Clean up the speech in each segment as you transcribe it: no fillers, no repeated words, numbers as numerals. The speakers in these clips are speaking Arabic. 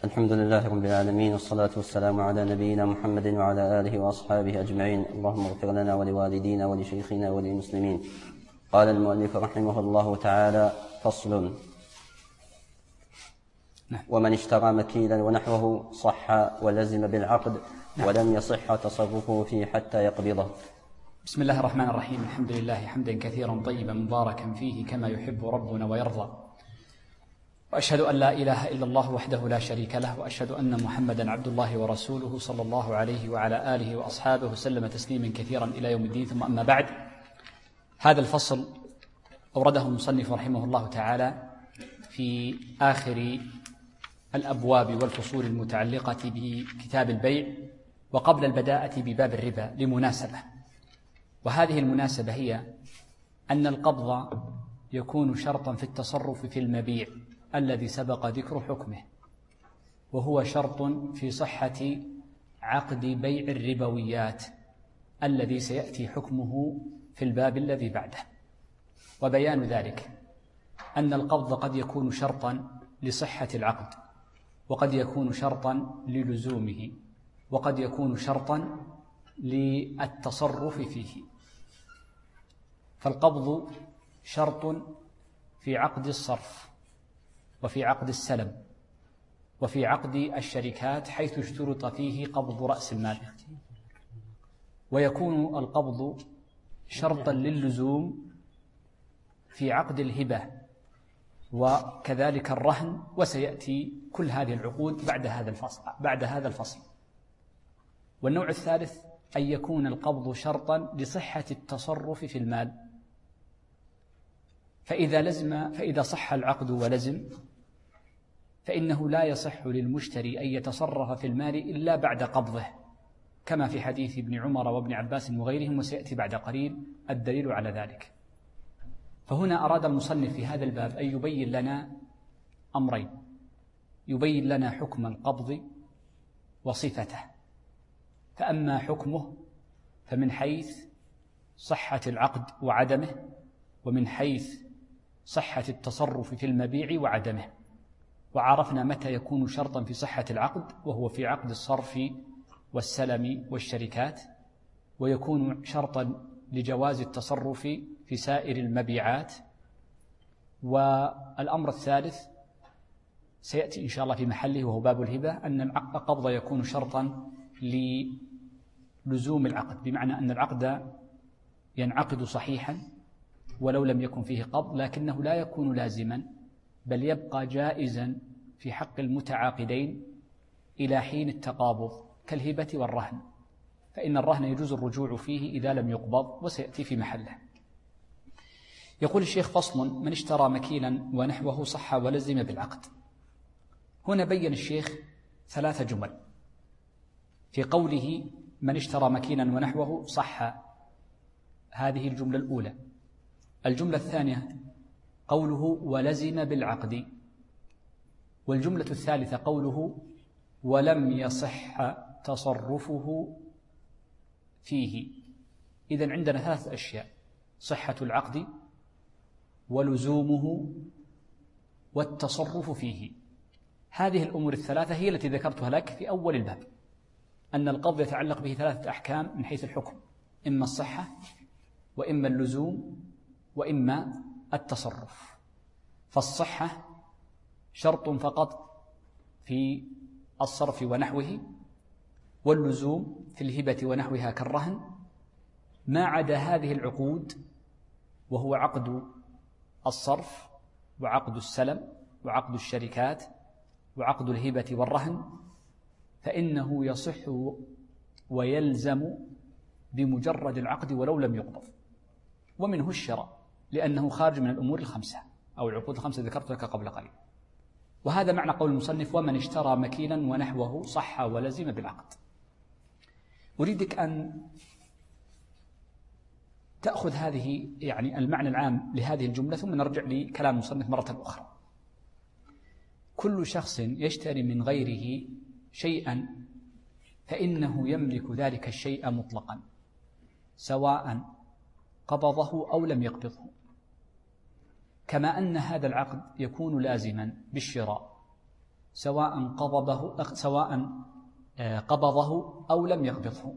الحمد لله رب العالمين، والصلاة والسلام على نبينا محمد وعلى آله وأصحابه أجمعين. اللهم اغفر لنا ولوالدينا ولشيخنا وللمسلمين. قال المؤلف رحمه الله تعالى: فصل. ومن اشترى مكيلا ونحوه صح ولزم بالعقد ولم يصح تصرفه فيه حتى يقبضه. بسم الله الرحمن الرحيم. الحمد لله حمدا كثيرا طيبا مباركا فيه كما يحب ربنا ويرضى، وأشهد أن لا إله إلا الله وحده لا شريك له، وأشهد أن محمدا عبد الله ورسوله صلى الله عليه وعلى آله وأصحابه وسلم تسليما كثيرا إلى يوم الدين. ثم أما بعد، هذا الفصل أورده المصنف رحمه الله تعالى في آخر الأبواب والفصول المتعلقة بكتاب البيع وقبل البداءة بباب الربا لمناسبة، وهذه المناسبة هي أن القبض يكون شرطا في التصرف في المبيع الذي سبق ذكر حكمه، وهو شرط في صحة عقد بيع الربويات الذي سيأتي حكمه في الباب الذي بعده. وبيان ذلك أن القبض قد يكون شرطا لصحة العقد، وقد يكون شرطا للزومه، وقد يكون شرطا للتصرف فيه. فالقبض شرط في عقد الصرف، وفي عقد السلم، وفي عقد الشركات حيث اشترط فيه قبض رأس المال، ويكون القبض شرطا للزوم في عقد الهبة وكذلك الرهن، وسيأتي كل هذه العقود بعد هذا الفصل. والنوع الثالث أن يكون القبض شرطا لصحة التصرف في المال، فإذا صح العقد ولزم فإنه لا يصح للمشتري أن يتصرف في المال إلا بعد قبضه، كما في حديث ابن عمر وابن عباس وغيرهم، وسيأتي بعد قليل الدليل على ذلك. فهنا أراد المصنف في هذا الباب أن يبين لنا أمرين: يبين لنا حكم القبض وصفته. فأما حكمه فمن حيث صحة العقد وعدمه، ومن حيث صحة التصرف في المبيع وعدمه. وعرفنا متى يكون شرطا في صحة العقد، وهو في عقد الصرف والسلم والشركات، ويكون شرطا لجواز التصرف في سائر المبيعات. والأمر الثالث سيأتي إن شاء الله في محله، وهو باب الهبة، أن القبض يكون شرطا للزوم العقد، بمعنى أن العقد ينعقد صحيحا ولو لم يكن فيه قبض، لكنه لا يكون لازما، بل يبقى جائزا في حق المتعاقدين إلى حين التقابض، كالهبة والرهن، فإن الرهن يجوز الرجوع فيه إذا لم يقبض، وسيأتي في محله. يقول الشيخ: فصل. من اشترى مكيلا ونحوه صح ولزم بالعقد. هنا بين الشيخ 3 جمل في قوله من اشترى مكيلا ونحوه صح. هذه الجملة الأولى. الجملة الثانية قوله ولزم بالعقد. والجملة الثالثة قوله ولم يصح تصرفه فيه. إذن عندنا 3 أشياء: صحة العقد، ولزومه، والتصرف فيه. هذه الأمور ال3 هي التي ذكرتها لك في أول الباب، أن القبض يتعلق به 3 أحكام من حيث الحكم: إما الصحة، وإما اللزوم، وإما التصرف. فالصحة شرط فقط في الصرف ونحوه، واللزوم في الهبة ونحوها كالرهن. ما عدا هذه العقود، وهو عقد الصرف وعقد السلم وعقد الشركات وعقد الهبة والرهن، فإنه يصح ويلزم بمجرد العقد ولو لم يقبض. ومنه الشراء، لأنه خارج من الأمور ال5 أو العقود ال5 ذكرت لك قبل قليل. وهذا معنى قول المصنف: ومن اشترى مكيلا ونحوه صح ولزم بالعقد. أريدك أن تأخذ هذه المعنى العام لهذه الجملة، ثم نرجع لكلام المصنف مرة أخرى. كل شخص يشتري من غيره شيئا فإنه يملك ذلك الشيء مطلقا، سواء قبضه أو لم يقبضه، كما أن هذا العقد يكون لازما بالشراء سواء قبضه أو لم يقبضه.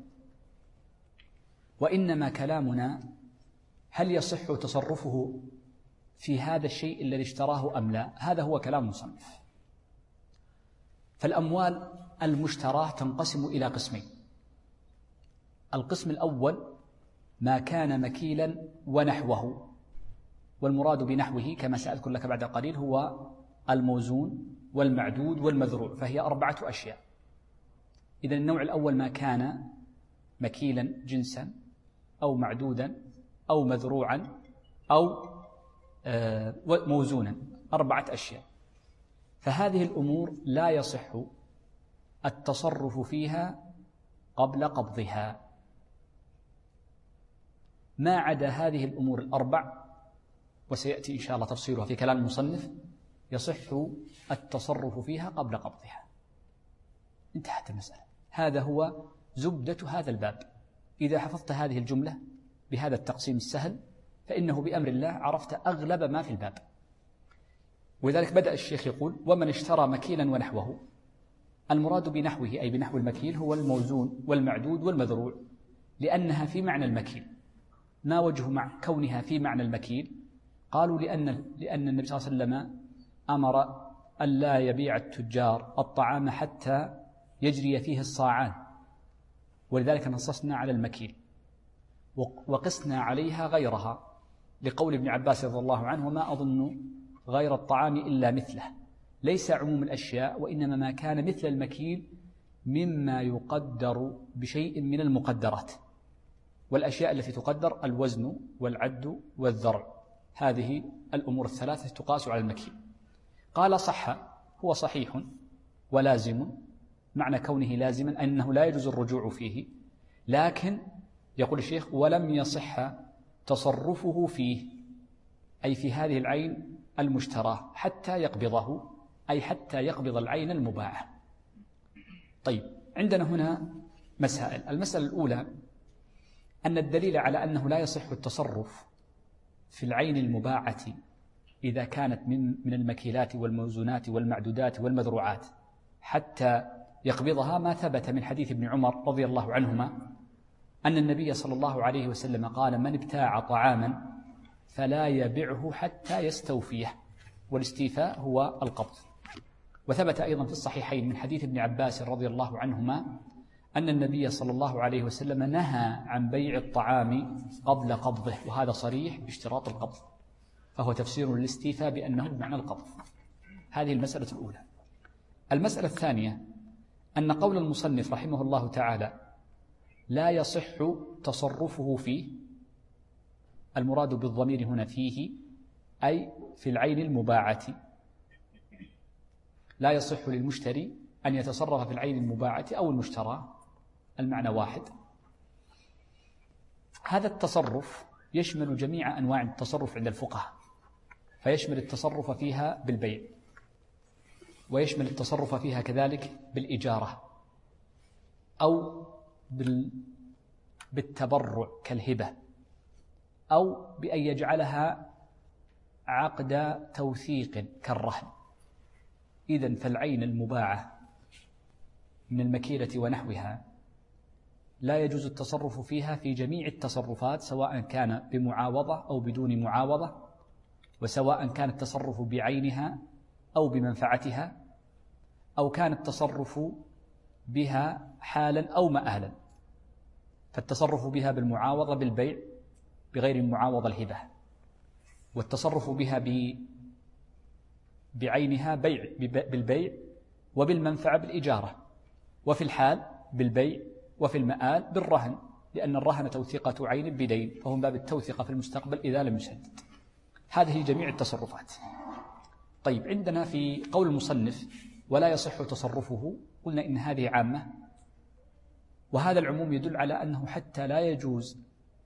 وإنما كلامنا هل يصح تصرفه في هذا الشيء الذي اشتراه أم لا؟ هذا هو كلام المصنف. فالأموال المشتراه تنقسم إلى قسمين. القسم الأول ما كان مكيلا ونحوه، والمراد بنحوه كما سأذكر لك بعد قليل هو الموزون والمعدود والمذروع، فهي 4 أشياء. إذن النوع الأول ما كان مكيلا جنسا أو معدودا أو مذروعا أو موزونا، 4 أشياء. فهذه الأمور لا يصح التصرف فيها قبل قبضها. ما عدا هذه الأمور ال4، وسيأتي إن شاء الله تفصيلها في كلام المصنف، يصح التصرف فيها قبل قبضها. انتهت المسألة. هذا هو زبدة هذا الباب. إذا حفظت هذه الجملة بهذا التقسيم السهل فإنه بأمر الله عرفت أغلب ما في الباب. ولذلك بدأ الشيخ يقول: ومن اشترى مكيلا ونحوه. المراد بنحوه أي بنحو المكيل هو الموزون والمعدود والمذروع، لأنها في معنى المكيل. ما وجه مع كونها في معنى المكيل؟ قالوا لأن النبي صلى الله عليه وسلم أمر أن لا يبيع التجار الطعام حتى يجري فيه الصاعان، ولذلك نصصنا على المكيل وقسنا عليها غيرها، لقول ابن عباس رضي الله عنه: وما أظن غير الطعام إلا مثله. ليس عموم الأشياء، وإنما ما كان مثل المكيل مما يقدر بشيء من المقدرات. والأشياء التي تقدر الوزن والعد والذرع، هذه الأمور الثلاثة تقاس على المكيل. قال: صح، هو صحيح ولازم. معنى كونه لازما أنه لا يجوز الرجوع فيه، لكن يقول الشيخ: ولم يصح تصرفه فيه، أي في هذه العين المشتراه، حتى يقبضه، أي حتى يقبض العين المباعة. طيب، عندنا هنا مسائل. المسألة الأولى أن الدليل على أنه لا يصح التصرف في العين المباعة إذا كانت من المكيلات والموزونات والمعدودات والمذروعات حتى يقبضها ما ثبت من حديث ابن عمر رضي الله عنهما أن النبي صلى الله عليه وسلم قال: من ابتاع طعاما فلا يبعه حتى يستوفيه، والاستيفاء هو القبض. وثبت أيضا في الصحيحين من حديث ابن عباس رضي الله عنهما أن النبي صلى الله عليه وسلم نهى عن بيع الطعام قبل قبضه، وهذا صريح باشتراط القبض، فهو تفسير للاستيفاء بأنه بمعنى القبض. هذه المسألة الأولى. المسألة الثانية أن قول المصنف رحمه الله تعالى: لا يصح تصرفه فيه، المراد بالضمير هنا فيه أي في العين المباعة. لا يصح للمشتري أن يتصرف في العين المباعة أو المشترى، المعنى واحد. هذا التصرف يشمل جميع أنواع التصرف عند الفقهاء، فيشمل التصرف فيها بالبيع، ويشمل التصرف فيها كذلك بالإجارة، أو بالتبرع كالهبة، أو بأن يجعلها عقد توثيق كالرهن. إذن فالعين المباعة من المكيلة ونحوها لا يجوز التصرف فيها في جميع التصرفات، سواء كان بمعاوضة أو بدون معاوضة، وسواء كان التصرف بعينها أو بمنفعتها، أو كان التصرف بها حالا أو مآلا. فالتصرف بها بالمعاوضة بالبيع، بغير المعاوضة الهبة، والتصرف بها بعينها بالبيع، وبالمنفعة بالإجارة، وفي الحال بالبيع، وفي المآل بالرهن، لأن الرهن توثيقة عين بدين، فهم باب التوثيقة في المستقبل إذا لم يسدد. هذه جميع التصرفات. طيب، عندنا في قول المصنف: ولا يصح تصرفه، قلنا إن هذه عامة، وهذا العموم يدل على أنه حتى لا يجوز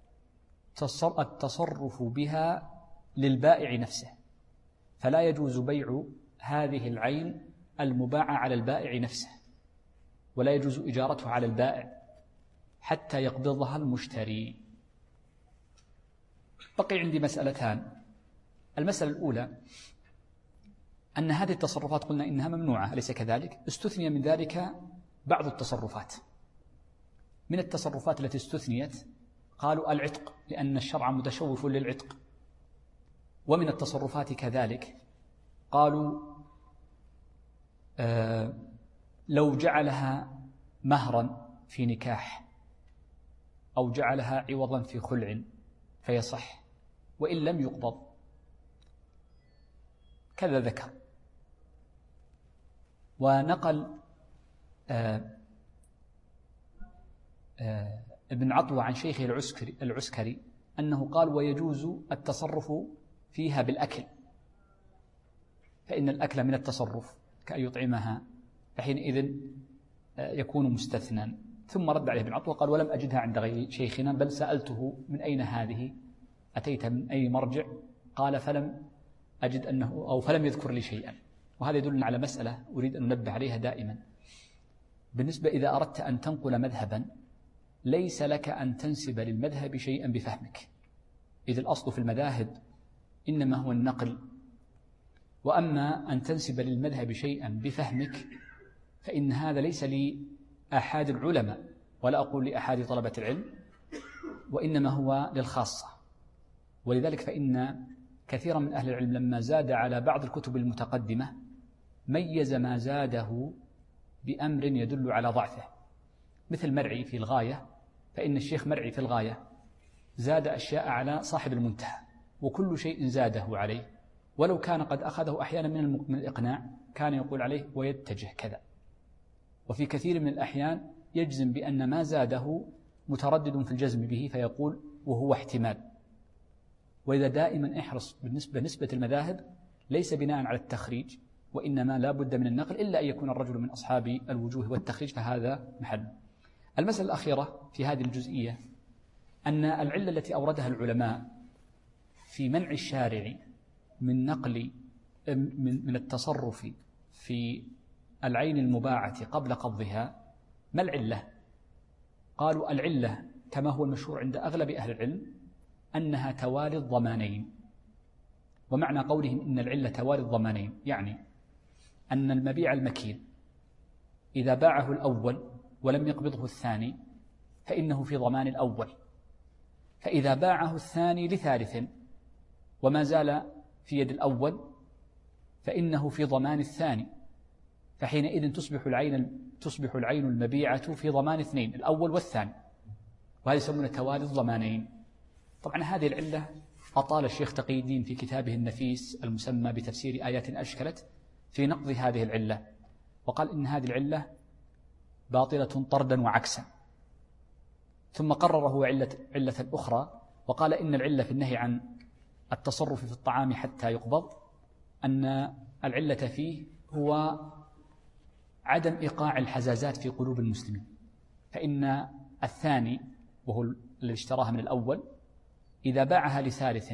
التصرف بها للبائع نفسه، فلا يجوز بيع هذه العين المباعة على البائع نفسه، ولا يجوز إجارتها على البائع حتى يقبضها المشتري. بقي عندي مسألتان. المسألة الأولى أن هذه التصرفات قلنا إنها ممنوعة، أليس كذلك؟ استثني من ذلك بعض التصرفات. من التصرفات التي استثنيت قالوا العتق، لأن الشرع متشوف للعتق. ومن التصرفات كذلك قالوا لو جعلها مهرا في نكاح أو جعلها عوضا في خلع فيصح، وإن لم يقبض. كذا ذكر. ونقل ابن عطوة عن شيخه العسكري أنه قال ويجوز التصرف فيها بالأكل، فإن الأكل من التصرف كأن يطعمها، فحينئذ يكون مستثنى. ثم رد عليه ابن عطوة قال ولم أجدها عند غير شيخنا، بل سألته من أين هذه، أتيت من أي مرجع؟ قال فلم أجد أنه أو فلم يذكر لي شيئا. وهذا يدلنا على مسألة أريد أن ننبه عليها دائما. بالنسبة إذا أردت أن تنقل مذهبا ليس لك أن تنسب للمذهب شيئا بفهمك، إذ الأصل في المذاهب إنما هو النقل. وأما أن تنسب للمذهب شيئا بفهمك فإن هذا ليس لأحد العلماء، ولا أقول لأحد طلبة العلم، وإنما هو للخاصة. ولذلك فإن كثيرا من أهل العلم لما زاد على بعض الكتب المتقدمة ميز ما زاده بأمر يدل على ضعفه، مثل مرعي في الغاية، فإن الشيخ مرعي في الغاية زاد أشياء على صاحب المنتهى، وكل شيء زاده عليه، ولو كان قد أخذه أحيانا من الإقناع كان يقول عليه ويتجه كذا. وفي كثير من الأحيان يجزم بأن ما زاده متردد في الجزم به فيقول وهو احتمال. وإذا دائما احرص بالنسبة المذاهب ليس بناء على التخريج، وإنما لا بد من النقل، إلا أن يكون الرجل من أصحاب الوجوه والتخريج، فهذا محل. المسألة الأخيرة في هذه الجزئية أن العلة التي أوردها العلماء في منع الشارع من نقل من التصرف في العين المباعة قبل قبضها، ما العلة؟ قالوا العلة كما هو المشهور عند أغلب أهل العلم أنها توالي الضمانين. ومعنى قولهم إن العلة توالي الضمانين يعني أن المبيع المكيل إذا باعه الأول ولم يقبضه الثاني فإنه في ضمان الأول، فإذا باعه الثاني لثالث وما زال في يد الأول فإنه في ضمان الثاني، فحينئذ تصبح العين المبيعة في ضمان اثنين، الأول والثاني، وهذا يسمونه توالي الضمانين. طبعا هذه العلة أطال الشيخ تقي الدين في كتابه النفيس المسمى بتفسير آيات أشكلت في نقض هذه العلة، وقال إن هذه العلة باطلة طردا وعكسا. ثم قرره علة أخرى وقال إن العلة في النهي عن التصرف في الطعام حتى يقبض أن العلة فيه هو عدم إيقاع الحزازات في قلوب المسلمين، فإن الثاني وهو الذي اشتراها من الأول إذا باعها لثالث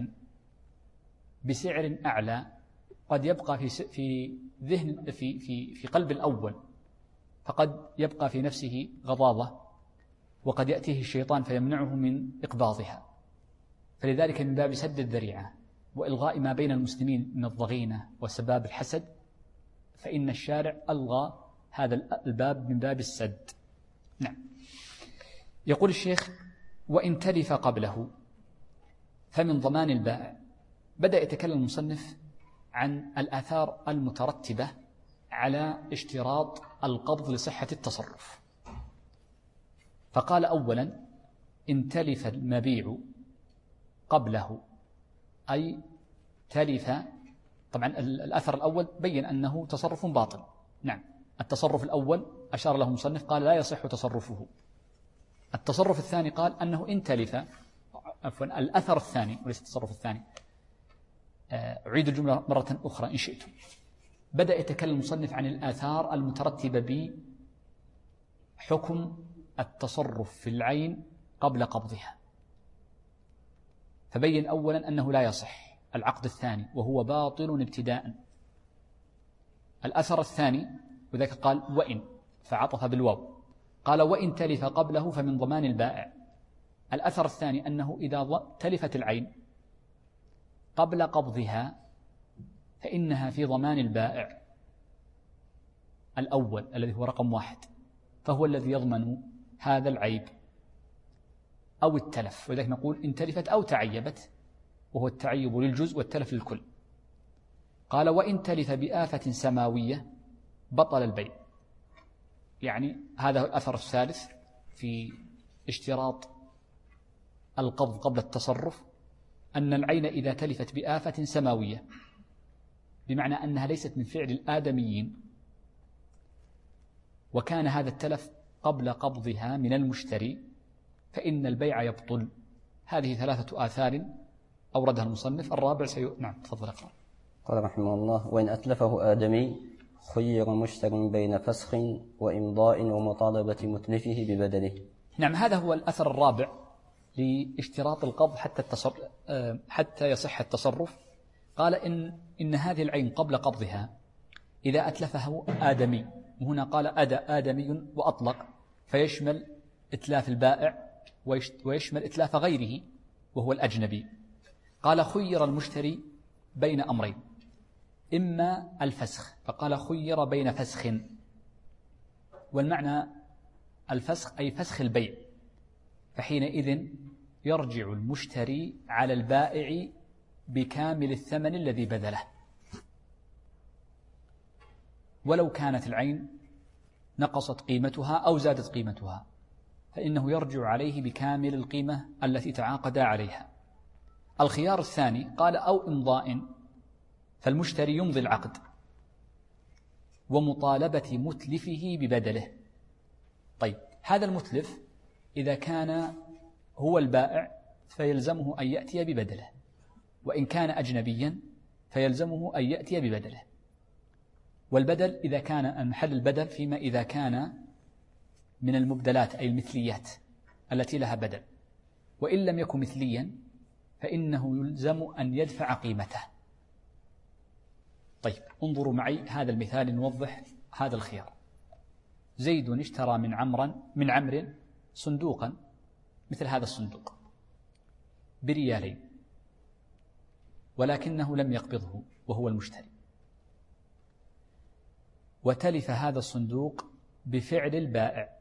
بسعر أعلى قد يبقى في ذهن في قلب الأول، فقد يبقى في نفسه غضاضة، وقد يأتيه الشيطان فيمنعه من إقباضها. فلذلك من باب سد الذريعة وإلغاء ما بين المسلمين من الضغينة وسباب الحسد، فإن الشارع ألغى هذا الباب من باب السد. نعم. يقول الشيخ وإن تلف قبله فمن ضمان البائع. بدأ يتكلم المصنف عن الآثار المترتبة على اشتراط القبض لصحة التصرف، فقال أولا إن تلف المبيع قبله، أي تلف. طبعا الأثر الأول بين أنه تصرف باطل. نعم، التصرف الأول أشار له المصنف قال لا يصح تصرفه. التصرف الثاني قال أنه إن تلف، عفوا الأثر الثاني وليس التصرف الثاني، أعيد الجملة مرة أخرى إن شئتم. بدأ يتكلم المصنف عن الآثار المترتبة بحكم التصرف في العين قبل قبضها، فبين أولا أنه لا يصح العقد الثاني وهو باطل ابتداء. الأثر الثاني وذلك قال وإن، فعطف بالواو، قال وإن تلف قبله فمن ضمان البائع. الأثر الثاني أنه إذا تلفت العين قبل قبضها فإنها في ضمان البائع الأول الذي هو رقم 1، فهو الذي يضمن هذا العيب أو التلف، ولذلك نقول إن تلفت أو تعيبت، وهو التعيب للجزء والتلف للكل. قال وإن تلف بآفة سماوية بطل البيع. يعني هذا الأثر الثالث في اشتراط القبض قبل التصرف، أن العين إذا تلفت بآفة سماوية، بمعنى أنها ليست من فعل الآدميين، وكان هذا التلف قبل قبضها من المشتري، فإن البيع يبطل. هذه 3 آثار أوردها المصنف. الرابع نعم تفضل اقرأ. قال رحمه الله: وإن أتلفه آدمي خير مشتر بين فسخ وإمضاء ومطالبة متلفه ببدله. نعم، هذا هو الأثر الرابع لاشتراط القبض حتى يصح التصرف. قال إن هذه العين قبل قبضها إذا أتلفه آدمي، وهنا قال آدمي وأطلق، فيشمل إتلاف البائع ويشمل إتلاف غيره وهو الأجنبي. قال خير المشتري بين أمرين، إما الفسخ، فقال خير بين فسخ، والمعنى الفسخ أي فسخ البيع، فحينئذ يرجع المشتري على البائع بكامل الثمن الذي بذله، ولو كانت العين نقصت قيمتها أو زادت قيمتها، فإنه يرجع عليه بكامل القيمة التي تعاقدا عليها. الخيار الثاني قال أو إمضاء، فالمشتري يمضي العقد ومطالبة متلفه ببدله. طيب، هذا المتلف إذا كان هو البائع فيلزمه أن يأتي ببدله، وإن كان أجنبيا فيلزمه أن يأتي ببدله. والبدل إذا كان محل البدل فيما إذا كان من المبدلات أي المثليات التي لها بدل، وإن لم يكن مثليا فإنه يلزم أن يدفع قيمته. طيب، انظروا معي هذا المثال نوضح هذا الخيار. زيد اشترى من عمرو صندوقا مثل هذا الصندوق ب2 ولكنه لم يقبضه وهو المشتري، وتلف هذا الصندوق بفعل البائع،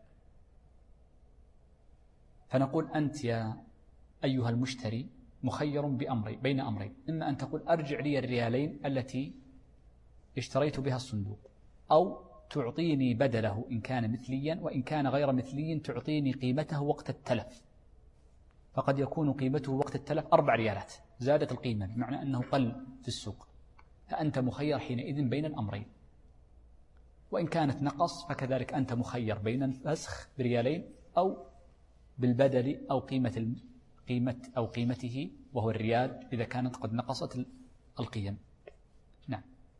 فنقول أنت يا أيها المشتري مخير بين أمرين، إما أن تقول أرجع لي 2 التي اشتريت بها الصندوق، أو تعطيني بدله إن كان مثليا، وإن كان غير مثلي تعطيني قيمته وقت التلف، فقد يكون قيمته وقت التلف 4 زادت القيمة، بمعنى أنه قل في السوق، فأنت مخير حينئذ بين الأمرين. وإن كانت نقص فكذلك أنت مخير بين الفسخ ب2 أو بالبدل أو قيمته وهو 1 إذا كانت قد نقصت القيم. نعم.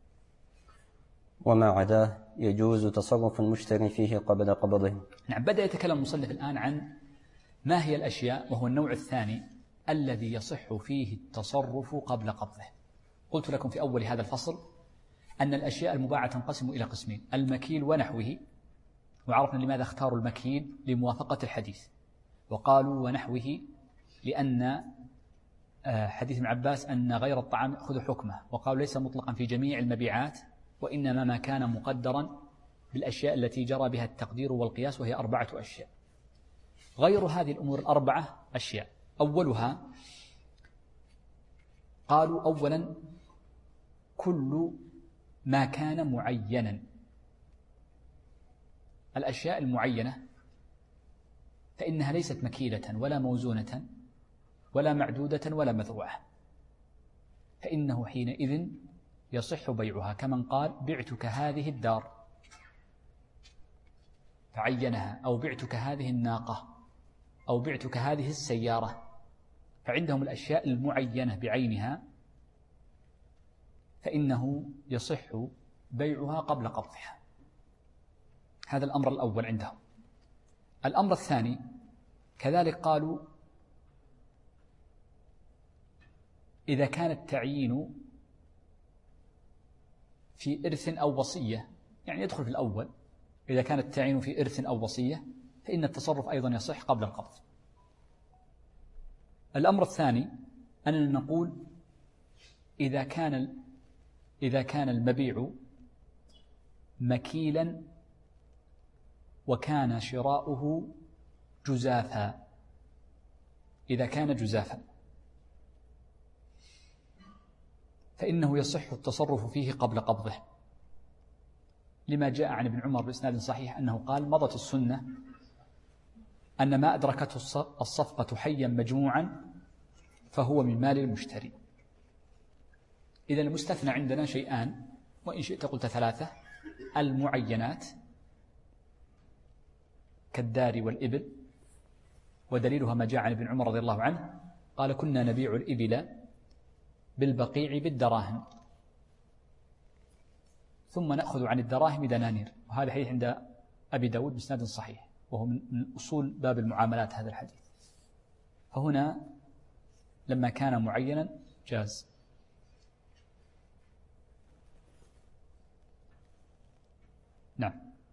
وما عداه يجوز تصرف المشتري فيه قبل قبضه. نعم، بدأ يتكلم المصنف الآن عن ما هي الأشياء، وهو النوع الثاني الذي يصح فيه التصرف قبل قبضه. قلت لكم في أول هذا الفصل أن الأشياء المباعة تنقسم إلى قسمين: المكيل ونحوه، وعرفنا لماذا اختاروا المكيل لموافقة الحديث، وقالوا ونحوه لأن حديث ابن عباس أن غير الطعام يأخذ حكمه، وقالوا ليس مطلقا في جميع المبيعات، وإنما ما كان مقدرا بالأشياء التي جرى بها التقدير والقياس، وهي 4 أشياء. غير هذه الأمور 4 أشياء. أولها قالوا أولا كل ما كان معينا. الأشياء المعينة فإنها ليست مكيلة ولا موزونة ولا معدودة ولا مذروعة، فإنه حينئذ يصح بيعها، كمن قال بعتك هذه الدار فعينها، أو بعتك هذه الناقة، أو بعتك هذه السيارة، فعندهم الأشياء المعينة بعينها فإنه يصح بيعها قبل قبضها. هذا الأمر الأول عندهم. الأمر الثاني كذلك قالوا إذا كان التعيين في إرث أو وصية، يعني يدخل في الأول، إذا كان التعيين في إرث أو وصية فإن التصرف أيضا يصح قبل القبض. الأمر الثاني أننا نقول إذا كان إذا كان المبيع مكيلا وكان شراؤه جزافا. إذا كان جزافا فإنه يصح التصرف فيه قبل قبضه، لما جاء عن ابن عمر بإسناد صحيح أنه قال: مضت السنة أن ما أدركته الصفقة حيا مجموعا فهو من مال المشتري. إذا المستثنى عندنا شيئان، وإن شئت قلت ثلاثة: المعينات كالدار والإبل، ودليلها ما جاء عن ابن عمر رضي الله عنه قال: كنا نبيع الإبل بالبقيع بالدراهم ثم نأخذ عن الدراهم دنانير. وهذا حديث عند أبي داود بإسناد صحيح، وهو من أصول باب المعاملات هذا الحديث. فهنا لما كان معينا جاز. نعم.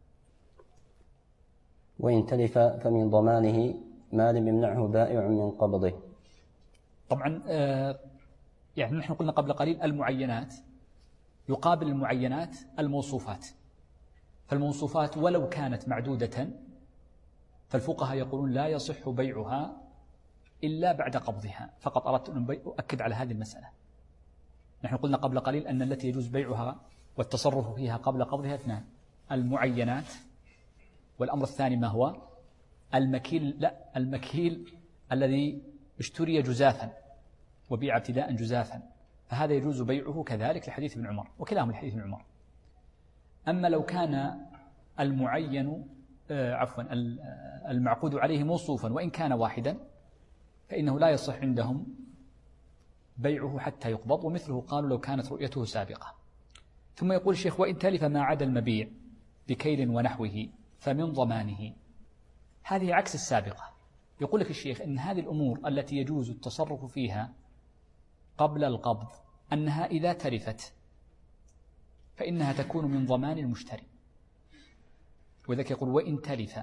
وإن تلف فمن ضمانه ما لم يمنعه بائع من قبضه. طبعا يعني نحن قلنا قبل قليل المعينات، يقابل المعينات الموصوفات. فالموصوفات ولو كانت معدودة فالفقهاء يقولون لا يصح بيعها إلا بعد قبضها. فقط أردت أن أؤكد على هذه المسألة. نحن قلنا قبل قليل أن التي يجوز بيعها والتصرف فيها قبل قبضها اثنان: المعينات، والأمر الثاني ما هو؟ المكيل. لا، المكيل الذي اشتري جزافا وبيع ابتداء جزافا، فهذا يجوز بيعه كذلك لحديث ابن عمر، وكلاهما لحديث ابن عمر. أما لو كان المعين المعقود عليه موصوفا وإن كان واحدا فإنه لا يصح عندهم بيعه حتى يقبض، ومثله قالوا لو كانت رؤيته سابقة. ثم يقول الشيخ: وإن تلف ما عدا المبيع بكيل ونحوه فمن ضمانه. هذه عكس السابقة. يقول لك الشيخ إن هذه الأمور التي يجوز التصرف فيها قبل القبض أنها إذا تلفت فإنها تكون من ضمان المشتري. وذلك يقول: وإن تلف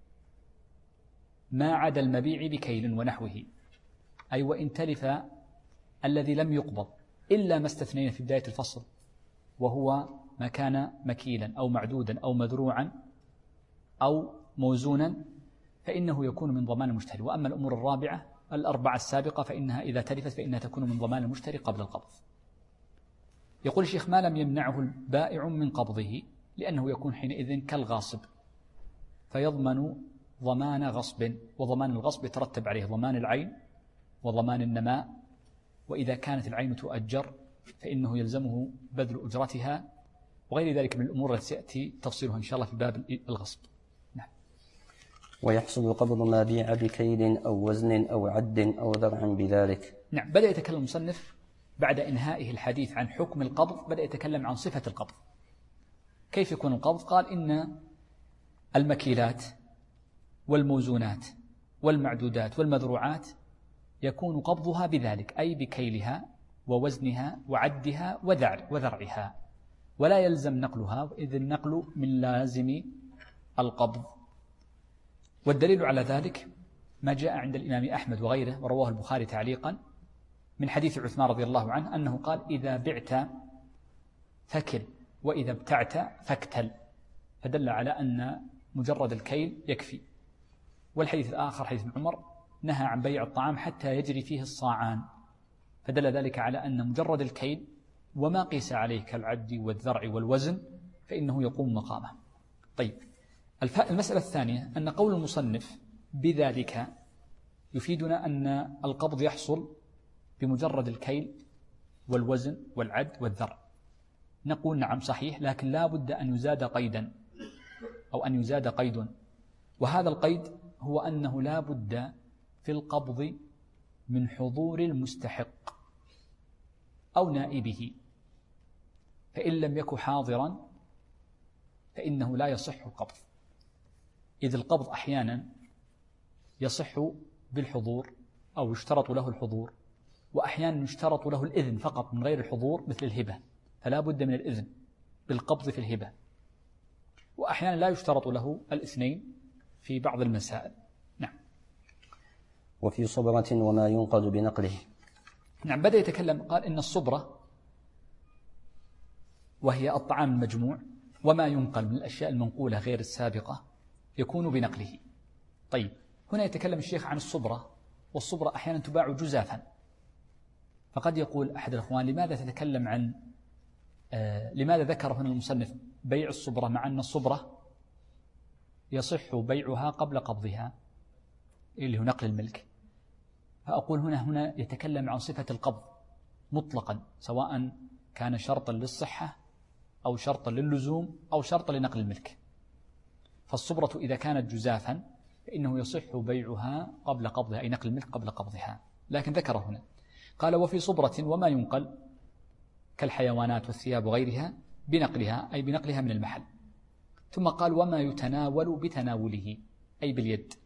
ما عدا المبيع بكيل ونحوه، أي وإن تلف الذي لم يقبض إلا ما استثنينا في بداية الفصل، وهو ما كان مكيلا أو معدودا أو مذروعا أو موزونا، فإنه يكون من ضمان المشتري. وأما الأمور الأربعة السابقة فإنها إذا تلفت فإنها تكون من ضمان المشتري قبل القبض. يقول الشيخ: ما لم يمنعه البائع من قبضه، لأنه يكون حينئذ كالغاصب فيضمن ضمان غصب، وضمان الغصب يترتب عليه ضمان العين وضمان النماء، وإذا كانت العين تؤجر فإنه يلزمه بذل أجرتها، وغير ذلك من الأمور التي سيأتي تفصيلها إن شاء الله في باب الغصب. نعم. ويحصل قبض ما بيع بكيل أو وزن أو عد أو ذرع بذلك. نعم. بدأ يتكلم المصنف بعد إنهائه الحديث عن حكم القبض، بدأ يتكلم عن صفة القبض. كيف يكون القبض؟ قال: إن المكيلات والموزونات والمعدودات والمذروعات يكون قبضها بذلك، أي بكيلها ووزنها وعدها وذرعها، ولا يلزم نقلها، إذ النقل من لازم القبض. والدليل على ذلك ما جاء عند الإمام أحمد وغيره، ورواه البخاري تعليقا من حديث عثمان رضي الله عنه أنه قال: إذا بعت فكل وإذا ابتعت فاكتل، فدل على أن مجرد الكيل يكفي. والحديث الآخر حديث ابن عمر نهى عن بيع الطعام حتى يجري فيه الصاعان، فدل ذلك على أن مجرد الكيل وما قيس عليه كالعد والذرع والوزن فإنه يقوم مقامه. طيب، المسألة الثانية أن قول المصنف بذلك يفيدنا أن القبض يحصل بمجرد الكيل والوزن والعد والذرع. نقول نعم صحيح، لكن لا بد أن يزاد قيدا أو أن يزاد قيد، وهذا القيد هو أنه لا بد في القبض من حضور المستحق أو نائبه، فإن لم يكن حاضرا فإنه لا يصح القبض، إذ القبض أحيانا يصح بالحضور أو يشترط له الحضور، وأحيانا يشترط له الإذن فقط من غير الحضور مثل الهبة، فلا بد من الإذن بالقبض في الهبة، وأحيانا لا يشترط له الاثنين في بعض المسائل. نعم. وفي صبرة وما ينقذ بنقله. نعم. بدأ يتكلم قال إن الصبرة وهي الطعام المجموع، وما ينقل من الأشياء المنقولة غير السابقة يكون بنقله. طيب، هنا يتكلم الشيخ عن الصبرة، والصبرة أحيانا تباع جزافا. فقد يقول أحد الأخوان: لماذا تتكلم عن لماذا ذكر هنا المصنف بيع الصبرة مع أن الصبرة يصح بيعها قبل قبضها اللي هو نقل الملك؟ فأقول هنا يتكلم عن صفة القبض مطلقا، سواء كان شرطا للصحة أو شرطا للزوم أو شرطا لنقل الملك. فالصبرة إذا كانت جزافا فإنه يصح بيعها قبل قبضها، أي نقل الملك قبل قبضها. لكن ذكر هنا قال: وفي صبرة وما ينقل كالحيوانات والثياب وغيرها بنقلها، أي بنقلها من المحل. ثم قال: وما يتناول بتناوله، أي باليد،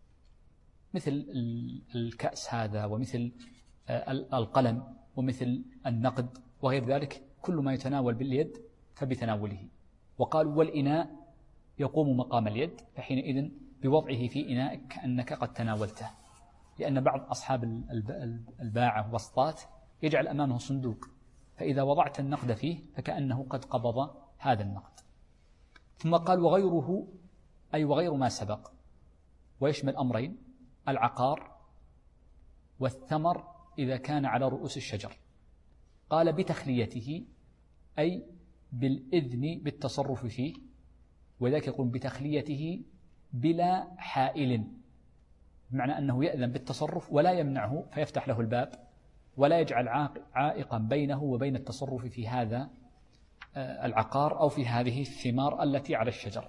مثل الكأس هذا، ومثل القلم، ومثل النقد وغير ذلك، كل ما يتناول باليد فبتناوله. وقالوا: والإناء يقوم مقام اليد، فحينئذ بوضعه في إناء كأنك قد تناولته، لأن بعض أصحاب الباعة والوسطات يجعل أمامه صندوق، فإذا وضعت النقد فيه فكأنه قد قبض هذا النقد. ثم قال: وغيره، أي وغير ما سبق، ويشمل أمرين: العقار والثمر إذا كان على رؤوس الشجر. قال: بتخليته، أي بالإذن بالتصرف فيه، وذلك يقول بتخليته بلا حائل، بمعنى أنه يأذن بالتصرف ولا يمنعه فيفتح له الباب، ولا يجعل عائقا بينه وبين التصرف في هذا العقار أو في هذه الثمار التي على الشجر.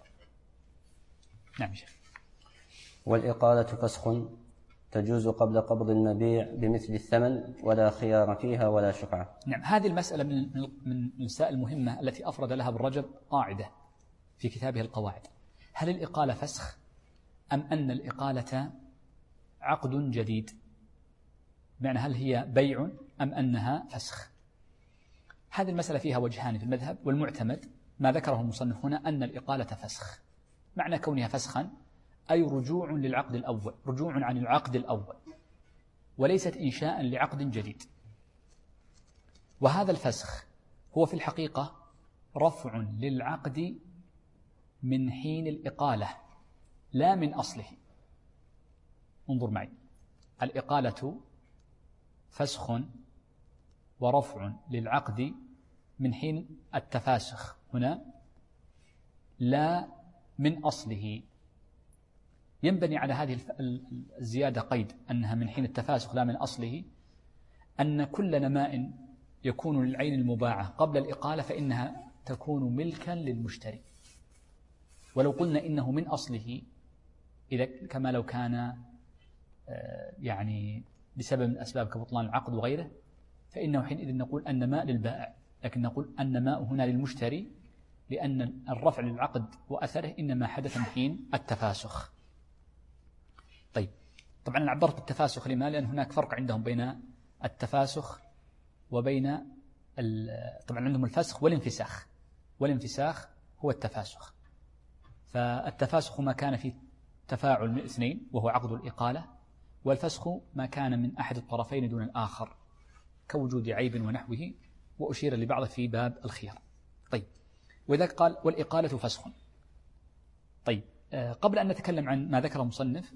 نعم شيخ. والإقالة فسخ تجوز قبل قبض المبيع بمثل الثمن، ولا خيار فيها ولا شفعة. نعم، هذه المسألة من المسائل المهمة التي أفرد لها ابن رجب قاعدة في كتابه القواعد: هل الإقالة فسخ أم أن الإقالة عقد جديد؟ بمعنى هل هي بيع أم أنها فسخ؟ هذه المسألة فيها وجهان في المذهب، والمعتمد ما ذكره المصنف هنا أن الإقالة فسخ. معنى كونها فسخا أي رجوع للعقد الأول، رجوع عن العقد الأول، وليست إنشاء لعقد جديد. وهذا الفسخ هو في الحقيقة رفع للعقد من حين الإقالة لا من أصله. انظر معي: الإقالة فسخ ورفع للعقد من حين التفاسخ هنا لا من أصله. ينبني على هذه الزيادة قيد أنها من حين التفاسخ لا من أصله، أن كل نماء يكون للعين المباعة قبل الإقالة فإنها تكون ملكا للمشتري. ولو قلنا إنه من أصله، إذا كما لو كان يعني بسبب من الأسباب كبطلان العقد وغيره، فإنه حينئذ نقول النماء للبائع، لكن نقول النماء هنا للمشتري، لأن الرفع للعقد وأثره إنما حدث من حين التفاسخ. طيب، طبعا أنا عبرت بالتفاسخ لما؟ لأن هناك فرق عندهم بين التفاسخ وبين طبعا عندهم الفسخ والانفساخ، والانفساخ هو التفاسخ. فالتفاسخ ما كان في تفاعل من اثنين وهو عقد الإقالة، والفسخ ما كان من أحد الطرفين دون الآخر كوجود عيب ونحوه، وأشير لبعضه في باب الخيار. طيب، وذلك قال: والإقالة فسخ. طيب، قبل أن نتكلم عن ما ذكر المصنف،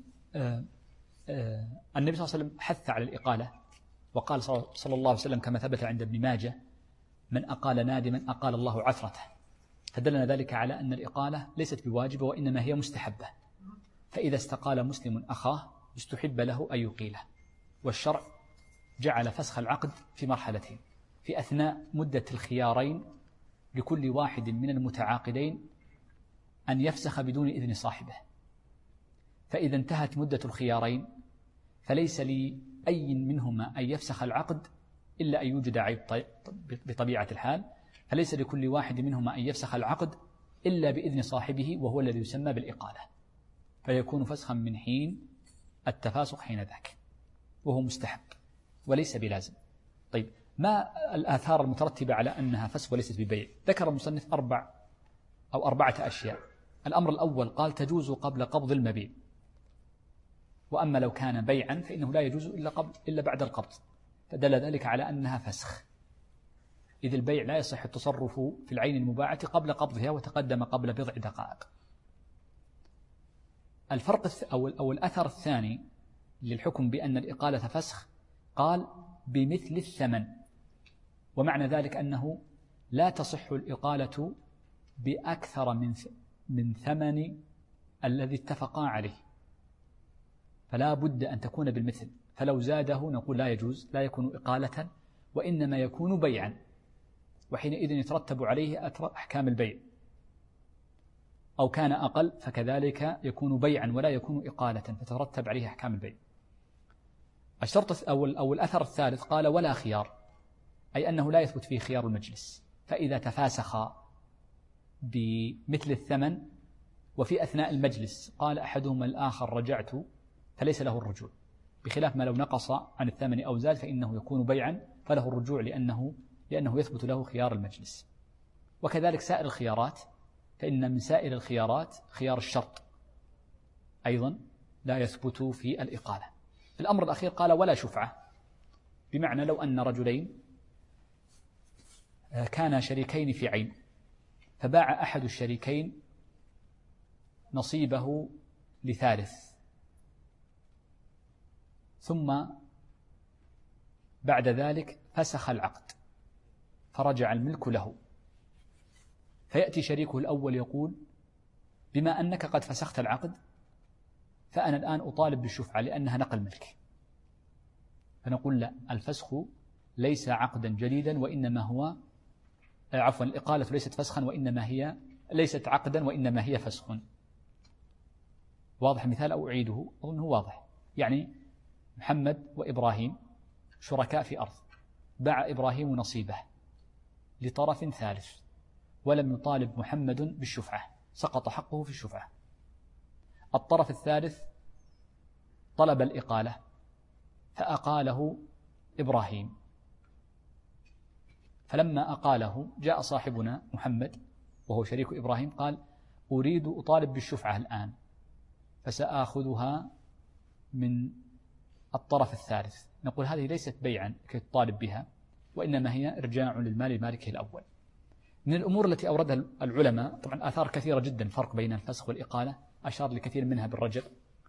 النبي صلى الله عليه وسلم حث على الإقالة، وقال صلى الله عليه وسلم كما ثبت عند ابن ماجه: من أقال نادما أقال الله عثرته. فدلنا ذلك على أن الإقالة ليست بواجبة، وإنما هي مستحبة. فإذا استقال مسلم أخاه استحب له أن يقيله. والشرع جعل فسخ العقد في مرحلتين: في أثناء مدة الخيارين لكل واحد من المتعاقدين أن يفسخ بدون إذن صاحبه. فإذا انتهت مدة الخيارين فليس لأي منهما أن يفسخ العقد إلا أن يوجد عيب بطبيعة الحال، فليس لكل واحد منهما أن يفسخ العقد إلا بإذن صاحبه، وهو الذي يسمى بالإقالة، فيكون فسخا من حين التفاسخ حين ذاك، وهو مستحب وليس بلازم. طيب، ما الآثار المترتبة على أنها فسخ وليست ببيع؟ ذكر المصنف 4 أشياء. الأمر الأول قال: تجوز قبل قبض المبيع، وأما لو كان بيعا فإنه لا يجوز إلا بعد القبض، فدل ذلك على أنها فسخ. إذ البيع لا يصح التصرف في العين المباعة قبل قبضها وتقدم قبل بضع دقائق. الفرق أو الأثر الثاني للحكم بأن الإقالة فسخ قال بمثل الثمن، ومعنى ذلك أنه لا تصح الإقالة بأكثر من ثمن الذي اتفقا عليه، فلا بد أن تكون بالمثل، فلو زاده نقول لا يجوز، لا يكون إقالة وإنما يكون بيعا، وحينئذ يترتب عليه أحكام البيع، أو كان أقل فكذلك يكون بيعا ولا يكون إقالة فتترتب عليه أحكام البيع. الشرط أو الأثر الثالث قال ولا خيار، أي أنه لا يثبت فيه خيار المجلس، فإذا تفاسخ بمثل الثمن وفي أثناء المجلس قال أحدهما الآخر رجعت فليس له الرجوع، بخلاف ما لو نقص عن الثمن أو زاد فإنه يكون بيعا فله الرجوع لأنه يثبت له خيار المجلس. وكذلك سائر الخيارات، فإن من سائر الخيارات خيار الشرط أيضا لا يثبت في الإقالة. الأمر الأخير قال ولا شفعة، بمعنى لو أن رجلين كانا شريكين في عين، فباع أحد الشريكين نصيبه لثالث، ثم بعد ذلك فسخ العقد فرجع الملك له، فيأتي شريكه الأول يقول بما أنك قد فسخت العقد فأنا الآن أطالب بالشفعة لأنها نقل ملك، فنقول لا، الفسخ ليس عقدا جديدا وإنما هو الإقالة ليست فسخا وإنما هي ليست عقدا وإنما هي فسخ. واضح المثال أو أعيده؟ أظنه واضح. يعني محمد وإبراهيم شركاء في أرض، باع إبراهيم نصيبه لطرف ثالث ولم يطالب محمد بالشفعة، سقط حقه في الشفعة. الطرف الثالث طلب الإقالة فأقاله إبراهيم، فلما أقاله جاء صاحبنا محمد وهو شريك إبراهيم قال أريد أطالب بالشفعة الآن، فسأخذها من الطرف الثالث. نقول هذه ليست بيعا كي تطالب بها، وإنما هي إرجاع للمال لمالكه الأول. من الأمور التي أوردها العلماء، طبعا آثار كثيرة جدا، فرق بين الفسخ والإقالة أشار لكثير منها بالرجل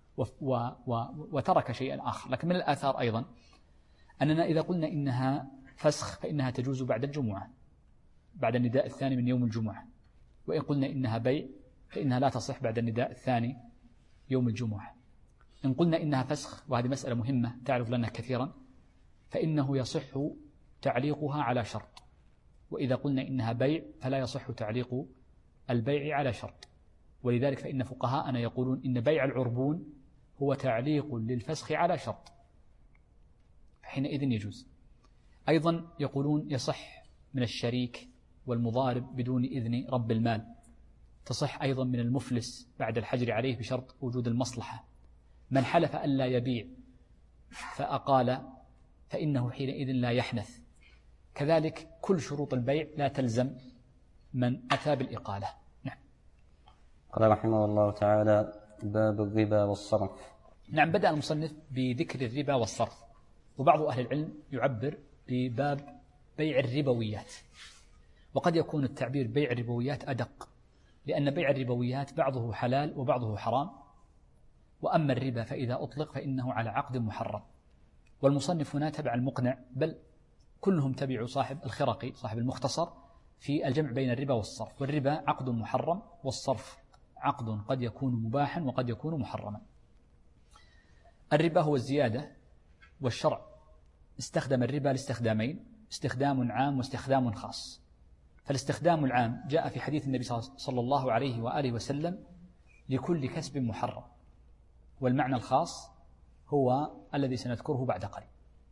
وترك شيئا آخر، لكن من الآثار أيضا أننا إذا قلنا إنها فسخ فإنها تجوز بعد الجمعة، بعد النداء الثاني من يوم الجمعة، وإن قلنا إنها بيع فإنها لا تصح بعد النداء الثاني يوم الجمعة. إن قلنا إنها فسخ، وهذه مسألة مهمة تعرف لنا كثيرا، فإنه يصح تعليقها على شرط، وإذا قلنا إنها بيع فلا يصح تعليق البيع على شرط، ولذلك فإن فقهاءنا يقولون إن بيع العربون هو تعليق للفسخ على شرط، حينئذ يجوز. أيضا يقولون يصح من الشريك والمضارب بدون إذن رب المال، تصح أيضا من المفلس بعد الحجر عليه بشرط وجود المصلحة. من حلف ألا يبيع فأقال فإنه حينئذ لا يحنث. كذلك كل شروط البيع لا تلزم من أتى بالإقالة. نعم. قال رحمه الله تعالى باب الربا والصرف. نعم، بدأ المصنف بذكر الربا والصرف، وبعض أهل العلم يعبر بباب بيع الربويات، وقد يكون التعبير بيع الربويات أدق، لأن بيع الربويات بعضه حلال وبعضه حرام، وأما الربا فإذا أطلق فإنه على عقد محرم. والمصنف هنا تبع المقنع، بل كلهم تبعوا صاحب الخرقي صاحب المختصر في الجمع بين الربا والصرف، والربا عقد محرم والصرف عقد قد يكون مباحا وقد يكون محرما. الربا هو الزيادة، والشرع استخدم الربا لاستخدامين، استخدام عام واستخدام خاص. فالاستخدام العام جاء في حديث النبي صلى الله عليه وآله وسلم لكل كسب محرم، والمعنى الخاص هو الذي سنذكره بعد قليل.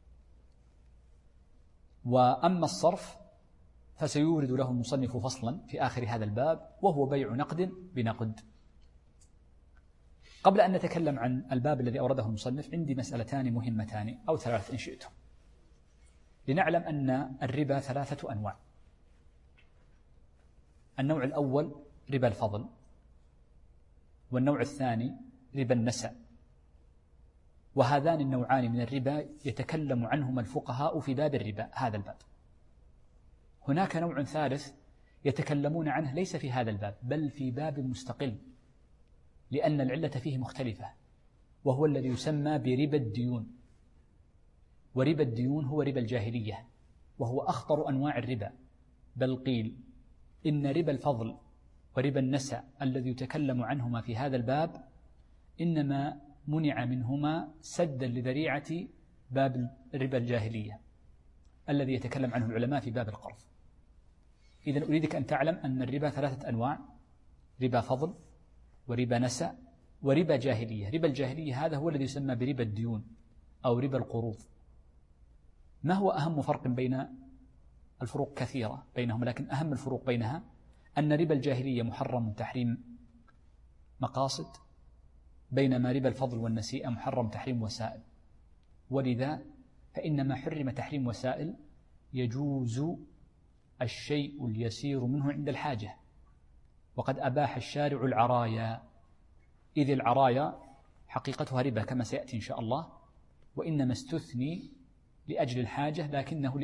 وأما الصرف فسيورد له المصنف فصلا في آخر هذا الباب، وهو بيع نقد بنقد. قبل أن نتكلم عن الباب الذي أورده المصنف عندي مسألتان مهمتان أو ثلاث إن شئتم، لنعلم أن الربا ثلاثة أنواع. النوع الأول ربا الفضل، والنوع الثاني ربا النسع، وهذان النوعان من الربا يتكلم عنهما الفقهاء في باب الربا، هذا الباب. هناك نوع ثالث يتكلمون عنه ليس في هذا الباب بل في باب مستقل، لأن العلة فيه مختلفة، وهو الذي يسمى بربا الديون. وربا الديون هو ربا الجاهلية، وهو أخطر أنواع الربا، بل قيل إن ربا الفضل وربا النسأ الذي يتكلم عنهما في هذا الباب إنما منع منهما سدا لذريعة باب ربا الجاهلية الذي يتكلم عنه العلماء في باب القرض. إذن أريدك أن تعلم أن الربا 3 أنواع: ربا فضل وربا نسأ وربا جاهلية. ربا الجاهلية هذا هو الذي يسمى بربا الديون أو ربا القروض. ما هو أهم فرق بين الفروق؟ كثيرة بينهم، لكن أهم الفروق بينها أن ربا الجاهلية محرم تحريم مقاصد، بينما ربا الفضل والنسيئة محرم تحريم وسائل. ولذا فإنما حرم تحريم وسائل يجوز الشيء اليسير منه عند الحاجة، وقد أباح الشارع العرايا، إذ العرايا حقيقتها ربا كما سيأتي إن شاء الله، وإنما استثني لأجل الحاجة، لكنه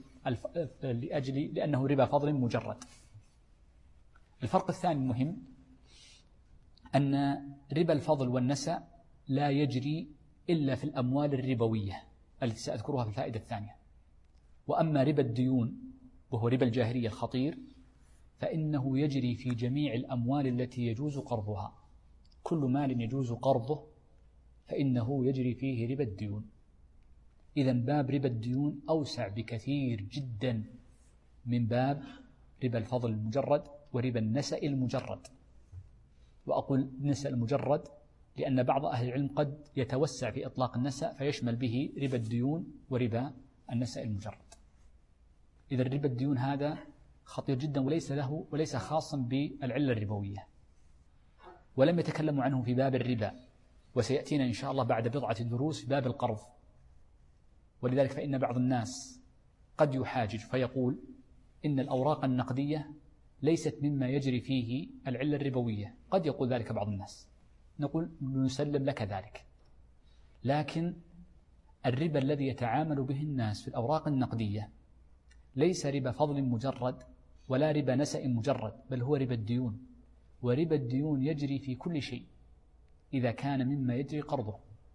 لأنه ربا فضل مجرد. الفرق الثاني المهم أن ربا الفضل والنسأ لا يجري إلا في الأموال الربوية التي سأذكرها في الفائدة الثانية. وأما ربا الديون وهو ربا الجاهلية الخطير فإنه يجري في جميع الأموال التي يجوز قرضها. كل مال يجوز قرضه فإنه يجري فيه ربا الديون. إذن باب ربا الديون أوسع بكثير جدا من باب ربا الفضل المجرد وربا النسأ المجرد. وأقول نسأ المجرد لأن بعض أهل العلم قد يتوسع في إطلاق النسأ فيشمل به ربا الديون وربا النسأ المجرد. إذا ربا الديون هذا خطير جدا وليس خاصا بالعلة الربوية، ولم يتكلموا عنه في باب الربا، وسيأتينا إن شاء الله بعد بضعة دروس في باب القرض. ولذلك فإن بعض الناس قد يحاجج فيقول إن الأوراق النقدية ليست مما يجري فيه العلة الربوية. قد يقول ذلك بعض الناس، نقول نسلم لك ذلك، لكن الربا الذي يتعامل به الناس في الأوراق النقدية ليس ربا فضل مجرد ولا ربا نسأ مجرد، بل هو ربا الديون. وربا الديون يجري في كل شيء إذا كان مما يجري قرضه.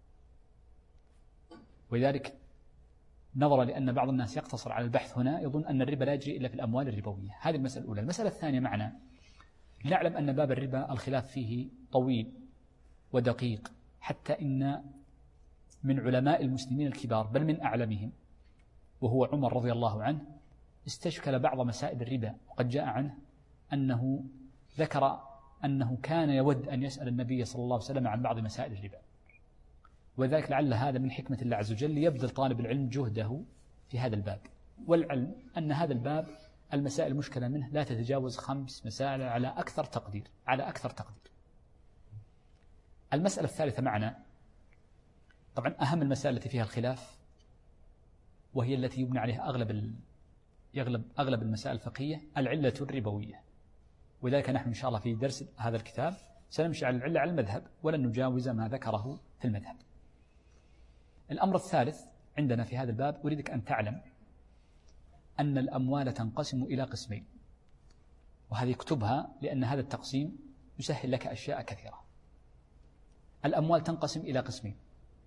ولذلك نظرا لأن بعض الناس يقتصر على البحث هنا يظن أن الربا لا يجري إلا في الأموال الربوية. هذه المسألة الأولى. المسألة الثانية معنا نعلم أن باب الربا الخلاف فيه طويل ودقيق، حتى إن من علماء المسلمين الكبار بل من أعلمهم وهو عمر رضي الله عنه استشكل بعض مسائل الربا، وقد جاء عنه أنه ذكر أنه كان يود أن يسأل النبي صلى الله عليه وسلم عن بعض مسائل الربا. وذلك لعل هذا من حكمة الله عز وجل ليبذل طالب العلم جهده في هذا الباب. والعلم أن هذا الباب المسائل المشكلة منه لا تتجاوز 5 مسائل على أكثر تقدير. المسألة الثالثة معنا طبعا أهم المسائل التي فيها الخلاف، وهي التي يبنى عليها أغلب المسائل الفقهية، العلة الربوية. وذلك نحن إن شاء الله في درس هذا الكتاب سنمشي على العلة على المذهب ولن نجاوز ما ذكره في المذهب. الأمر الثالث عندنا في هذا الباب أريدك أن تعلم أن الأموال تنقسم إلى قسمين، وهذه اكتبها لأن هذا التقسيم يسهل لك أشياء كثيرة. الأموال تنقسم إلى قسمين: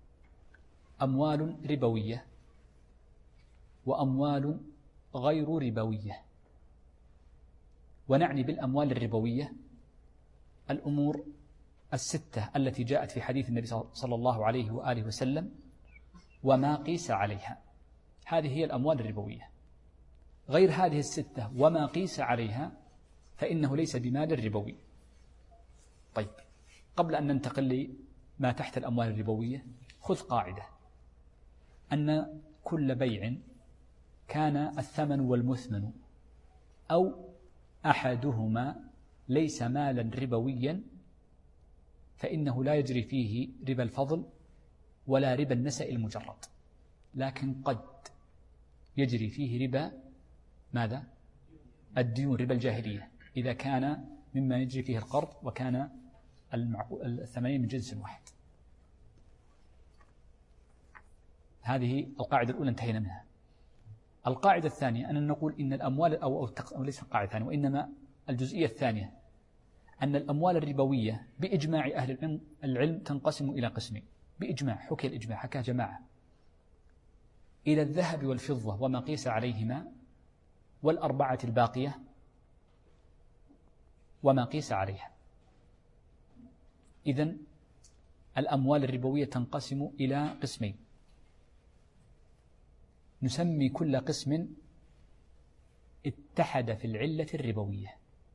أموال ربوية وأموال غير ربوية. ونعني بالأموال الربوية الأمور 6 التي جاءت في حديث النبي صلى الله عليه وآله وسلم وما قيس عليها، هذه هي الأموال الربوية. غير هذه 6 وما قيس عليها فإنه ليس بمال ربوي. طيب، قبل أن ننتقل لما تحت الأموال الربوية خذ قاعدة أن كل بيع كان الثمن والمثمن أو أحدهما ليس مالا ربويا فإنه لا يجري فيه ربا الفضل ولا ربا النسأ المجرد، لكن قد يجري فيه ربا ماذا؟ الديون، ربا الجاهلية، إذا كان مما يجري فيه القرض وكان الثمنين من جنس واحد. هذه القاعدة الأولى انتهينا منها. القاعدة الثانية أن نقول إن الأموال أو ليس القاعدة الثانية وإنما الجزئية الثانية أن الأموال الربوية بإجماع أهل العلم تنقسم إلى قسمين بإجماع، حكي الإجماع حكى جماعة، إلى الذهب والفضة وما قيس عليهما، والأربعة الباقية وما قيس عليها. إذن الأموال الربوية تنقسم إلى قسمين، نسمي كل قسم اتحد في العلة الربوية.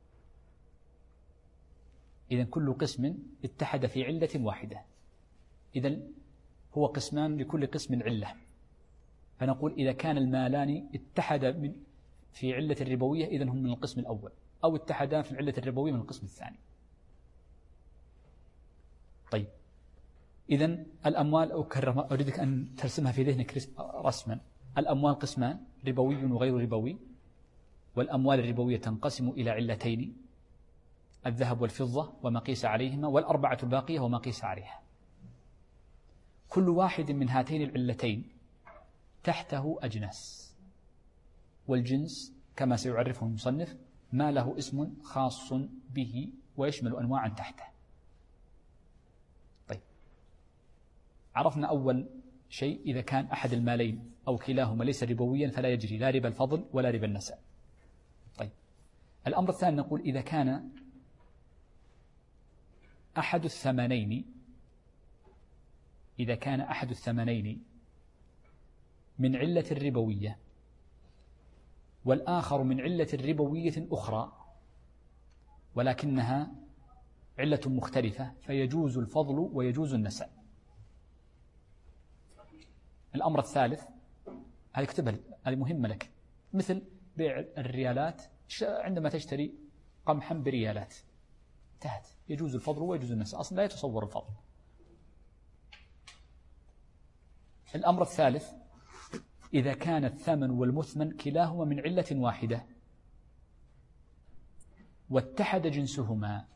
إذن كل قسم اتحد في علة واحدة، إذن هو قسمان لكل قسم علة، فنقول إذا كان المالان اتحدا في علة الربوية إذن هم من القسم الأول، أو اتحدا في العلة الربوية من القسم الثاني. طيب، إذن الأموال أريدك أن ترسمها في ذهنك رسما. الأموال قسمان، ربوي وغير ربوي، والأموال الربوية تنقسم إلى علتين، الذهب والفضة وما قيس عليهما، والأربعة الباقية وما قيس عليها. كل واحد من هاتين العلتين تحته أجناس، والجنس كما سيعرفه المصنف ما له اسم خاص به ويشمل أنواعا تحته. طيب، عرفنا أول شيء إذا كان أحد المالين أو كلاهما ليس ربويا فلا يجري لا ربا الفضل ولا ربا النساء. طيب، الأمر الثاني نقول إذا كان أحد الثمنين من علة ربوية والآخر من علة ربوية أخرى ولكنها علة مختلفة فيجوز الفضل ويجوز النساء. الأمر الثالث هذه اكتبها، هذه مهمة لك، مثل بيع الريالات، عندما تشتري قمحا بريالات انتهت، يجوز الفضل ويجوز النساء، أصلا لا يتصور الفضل. الأمر الثالث إذا كان الثمن والمثمن كلاهما من علة واحدة واتحد جنسهما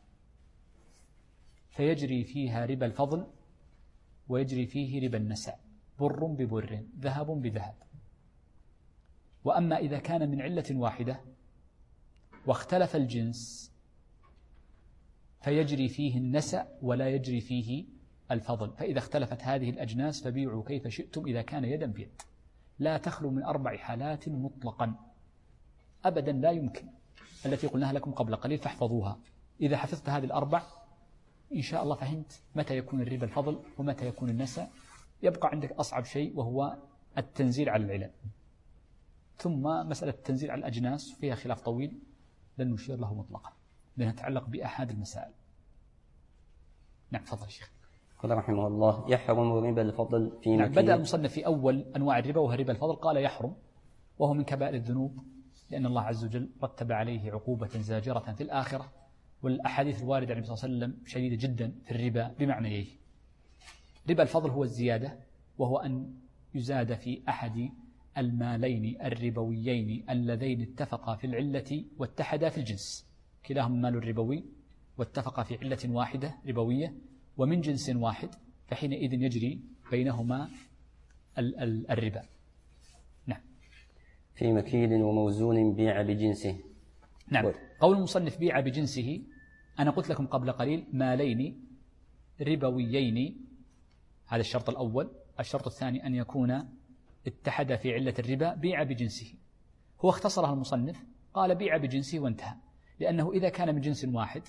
فيجري فيها ربا الفضل ويجري فيه ربا النساء، بر ببر، ذهب بذهب. وأما إذا كان من علة واحدة واختلف الجنس فيجري فيه النساء ولا يجري فيه الفضل. فإذا اختلفت هذه الأجناس فبيعوا كيف شئتم إذا كان يدا بيد، لا تخلو من 4 حالات مطلقا أبدا، لا يمكن، التي قلناها لكم قبل قليل فاحفظوها. إذا حفظت هذه ال4 إن شاء الله فهمت متى يكون الربا الفضل ومتى يكون النساء. يبقى عندك أصعب شيء وهو التنزيل على العلل، ثم مسألة التنزيل على الأجناس فيها خلاف طويل لن نشير له مطلقا لأنها تتعلق بأحد المسائل. نعم، تفضل شيخ. قال رحمه الله: يحرم ربا الفضل في نعم، بدأ المصنف في أول أنواع الربا وهو ربا الفضل، قال يحرم وهو من كبائر الذنوب لأن الله عز وجل رتب عليه عقوبة زاجرة في الآخرة، والأحاديث الواردة عن النبي صلى الله عليه وسلم شديدة جدا في الربا بمعنييه. ربا الفضل هو الزيادة، وهو أن يزاد في أحد المالين الربويين اللذين اتفقا في العلة واتحدا في الجنس، كلاهما مال ربوي واتفقا في علة واحدة ربوية ومن جنس واحد، فحينئذ يجري بينهما الربا. نعم. في مكيل وموزون بيع بجنسه. نعم. قول المصنف بيع بجنسه، أنا قلت لكم قبل قليل مالين ربويين، هذا الشرط الأول. الشرط الثاني أن يكون اتحد في علة الربا، بيع بجنسه. هو اختصرها المصنف قال بيع بجنسه وانتهى، لأنه إذا كان من جنس واحد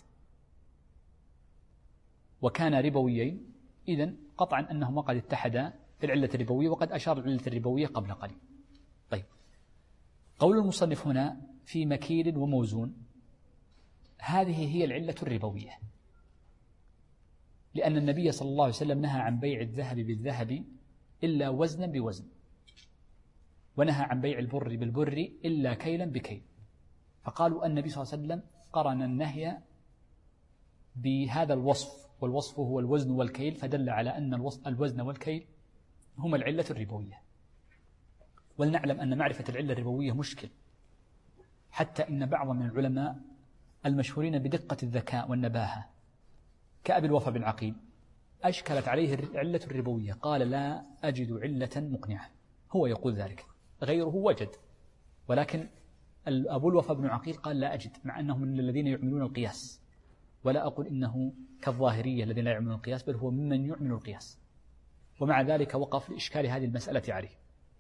وكان ربويين إذن قطعا أنهما قد اتحدا في العلة الربوية، وقد أشار العلة الربوية قبل قليل. طيب، قول المصنف هنا في مكيل وموزون، هذه هي العلة الربوية، لأن النبي صلى الله عليه وسلم نهى عن بيع الذهب بالذهب إلا وزنا بوزن، ونهى عن بيع البر بالبر إلا كيلا بكيل. فقالوا النبي صلى الله عليه وسلم قرن النهي بهذا الوصف، والوصف هو الوزن والكيل، فدل على أن الوزن والكيل هما العلة الربوية. ولنعلم أن معرفة العلة الربوية مشكل، حتى إن بعض من العلماء المشهورين بدقة الذكاء والنباهة كأبي الوفا بن عقيل أشكلت عليه العلة الربوية، قال لا أجد علة مقنعة. هو يقول ذلك، غيره وجد ولكن أبو الوفا بن عقيل قال لا أجد، مع أنه من الذين يعملون القياس، ولا أقول إنه كالظاهرية الذين لا يعملون القياس، بل هو ممن يعمل القياس، ومع ذلك وقف لإشكال هذه المسألة عليه.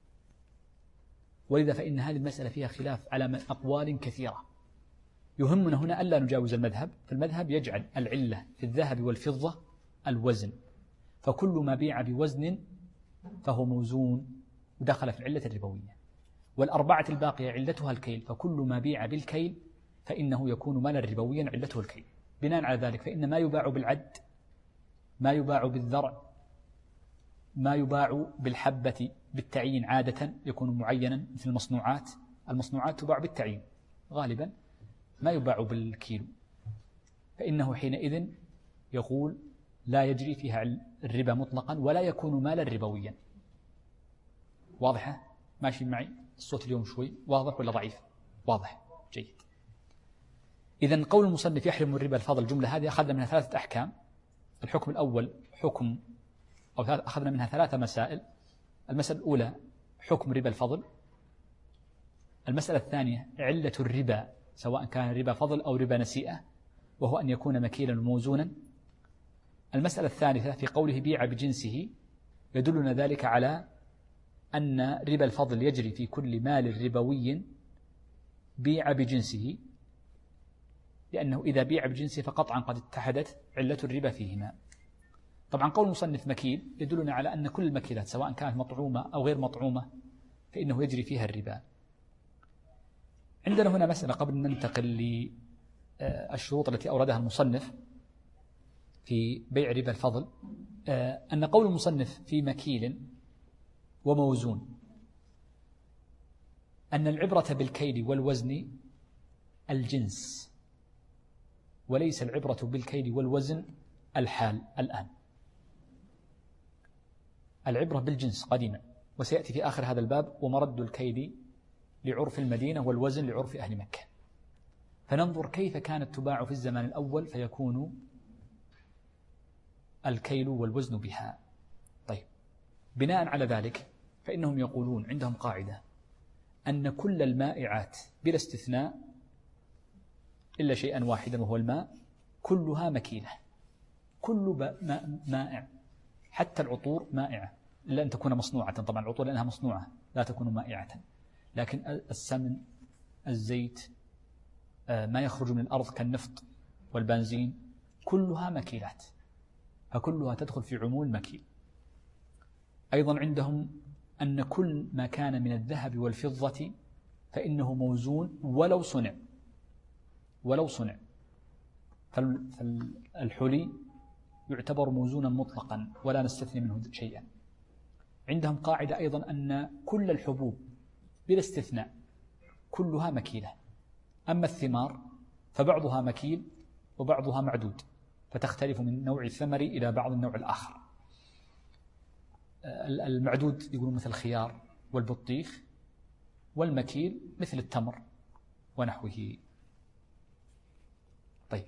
ولذا فإن هذه المسألة فيها خلاف على أقوال كثيرة. يهمنا هنا ألا نجاوز المذهب، فالمذهب يجعل العلة في الذهب والفضة الوزن، فكل ما بيع بوزن فهو موزون ودخل في العلة الربوية. والأربعة الباقية علتها الكيل، فكل ما بيع بالكيل فإنه يكون مالا ربويا علته الكيل. بناء على ذلك فإن ما يباع بالعد، ما يباع بالذرع، ما يباع بالحبة بالتعيين عادة يكون معينا مثل المصنوعات تباع بالتعيين غالبا، ما يباع بالكيلو، فإنه حينئذ يقول لا يجري فيها الربا مطلقا ولا يكون مالا ربويا. واضحة؟ ماشي معي؟ الصوت اليوم شوي واضح ولا ضعيف؟ واضح، جيد. إذن قول المصنف يحرم الربا الفضل، الجملة هذه أخذنا منها 3 أحكام. الحكم الأول حكم، أو أخذنا منها 3 مسائل. المسألة الأولى حكم ربا الفضل. المسألة الثانية علة الربا سواء كان ربا فضل أو ربا نسيئة، وهو أن يكون مكيلا وموزونا. المسألة الثالثة في قوله بيع بجنسه، يدلنا ذلك على أن ربا الفضل يجري في كل مال ربوي بيع بجنسه، لأنه إذا بيع بجنسه فقطعا قد اتحدت علة الربا فيهما. طبعا قول المصنف مكيل يدلنا على أن كل المكيلات سواء كانت مطعومة أو غير مطعومة فإنه يجري فيها الربا. عندنا هنا مسألة قبل أن ننتقل للشروط التي أوردها المصنف في بيع ربا الفضل، أن قول المصنف في مكيل وموزون أن العبرة بالكيل والوزن الجنس، وليس العبرة بالكيل والوزن الحال الآن. العبرة بالجنس قديما، وسيأتي في آخر هذا الباب ومرد الكيل لعرف المدينة والوزن لعرف أهل مكة. فننظر كيف كانت تباع في الزمان الأول فيكون الكيل والوزن بها. طيب، بناء على ذلك فإنهم يقولون عندهم قاعدة أن كل المائعات بلا استثناء إلا شيئا واحدا وهو الماء كلها مكيلة. كل مائع، حتى العطور مائعة إلا أن تكون مصنوعة. طبعا العطور لأنها مصنوعة لا تكون مائعة، لكن السمن، الزيت، ما يخرج من الأرض كالنفط والبنزين كلها مكيلات، فكلها تدخل في عموم المكيل. أيضا عندهم أن كل ما كان من الذهب والفضة فإنه موزون ولو صنع. فالحلي يعتبر موزونا مطلقا ولا نستثني منه شيئا. عندهم قاعدة أيضا أن كل الحبوب بلا استثناء كلها مكيلة، أما الثمار فبعضها مكيل وبعضها معدود، فتختلف من نوع الثمر إلى بعض النوع الآخر. المعدود يقولون مثل الخيار والبطيخ، والمكيل مثل التمر ونحوه. طيب،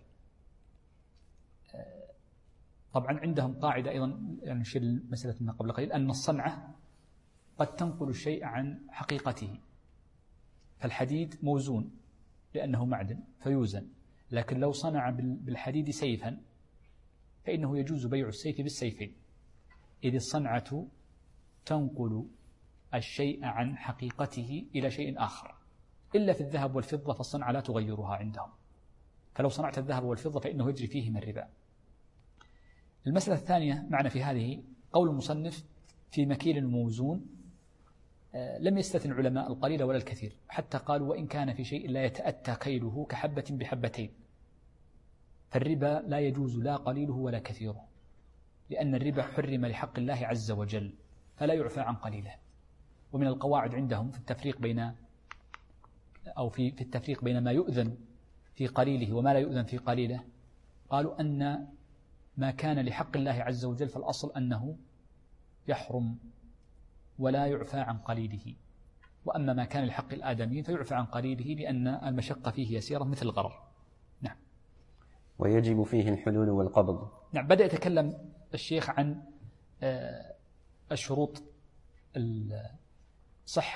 طبعا عندهم قاعدة أيضا، يعني نشير المسألة من قبل قليل، أن الصنعة قد تنقل الشيء عن حقيقته. فالحديد موزون لأنه معدن فيوزن، لكن لو صنع بالحديد سيفا فإنه يجوز بيع السيف بالسيفين، إذ الصنعة تنقل الشيء عن حقيقته إلى شيء آخر، إلا في الذهب والفضة فالصنعة لا تغيرها عندهم. فلو صنعت الذهب والفضة فإنه يجري فيهما الربا. المسألة الثانية معنا في هذه قول المصنف في مكيل موزون. لم يستثن العلماء القليل ولا الكثير، حتى قالوا وإن كان في شيء لا يتأتى كيله كحبة بحبتين، فالربا لا يجوز لا قليله ولا كثيره، لأن الربا حرم لحق الله عز وجل فلا يعفى عن قليله. ومن القواعد عندهم في التفريق بين في التفريق بين ما يؤذن في قليله وما لا يؤذن في قليله، قالوا أن ما كان لحق الله عز وجل فالأصل أنه يحرم ولا يعفى عن قليله، وأما ما كان لحق الآدميين فيعفى عن قليله لأن المشقة فيه يسيرة مثل الغرر. نعم. ويجب فيه الحلول والقبض. نعم. بدأ يتكلم الشيخ عن الشروط صحة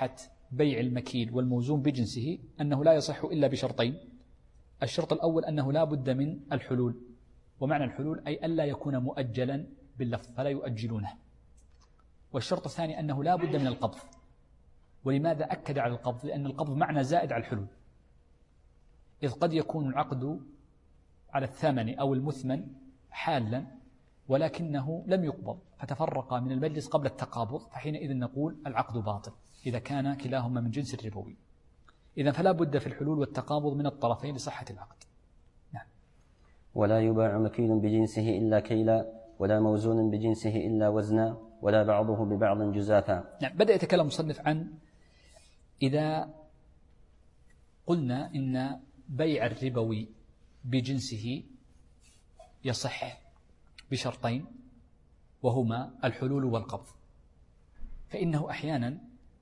بيع المكيل والموزون بجنسه أنه لا يصح إلا بشرطين. الشرط الأول أنه لا بد من الحلول، ومعنى الحلول أي ألا يكون مؤجلا باللفظ فلا يؤجلونه. والشرط الثاني أنه لا بد من القبض. ولماذا أكد على القبض؟ لأن القبض معنى زائد على الحلول، إذ قد يكون العقد على الثمن أو المثمن حالا ولكنه لم يقبض فتفرق من المجلس قبل التقابض، فحينئذ نقول العقد باطل إذا كان كلاهما من جنس الربوي. إذن فلا بد في الحلول والتقابض من الطرفين لصحة العقد. نعم. ولا يباع مكيل بجنسه إلا كيلا، ولا موزون بجنسه إلا وزنا، ولا بعضه ببعض جزافا. نعم. بدأ يتكلم المصنف عن إذا قلنا إن بيع الربوي بجنسه يصح بشرطين وهما الحلول والقبض، فإنه أحيانا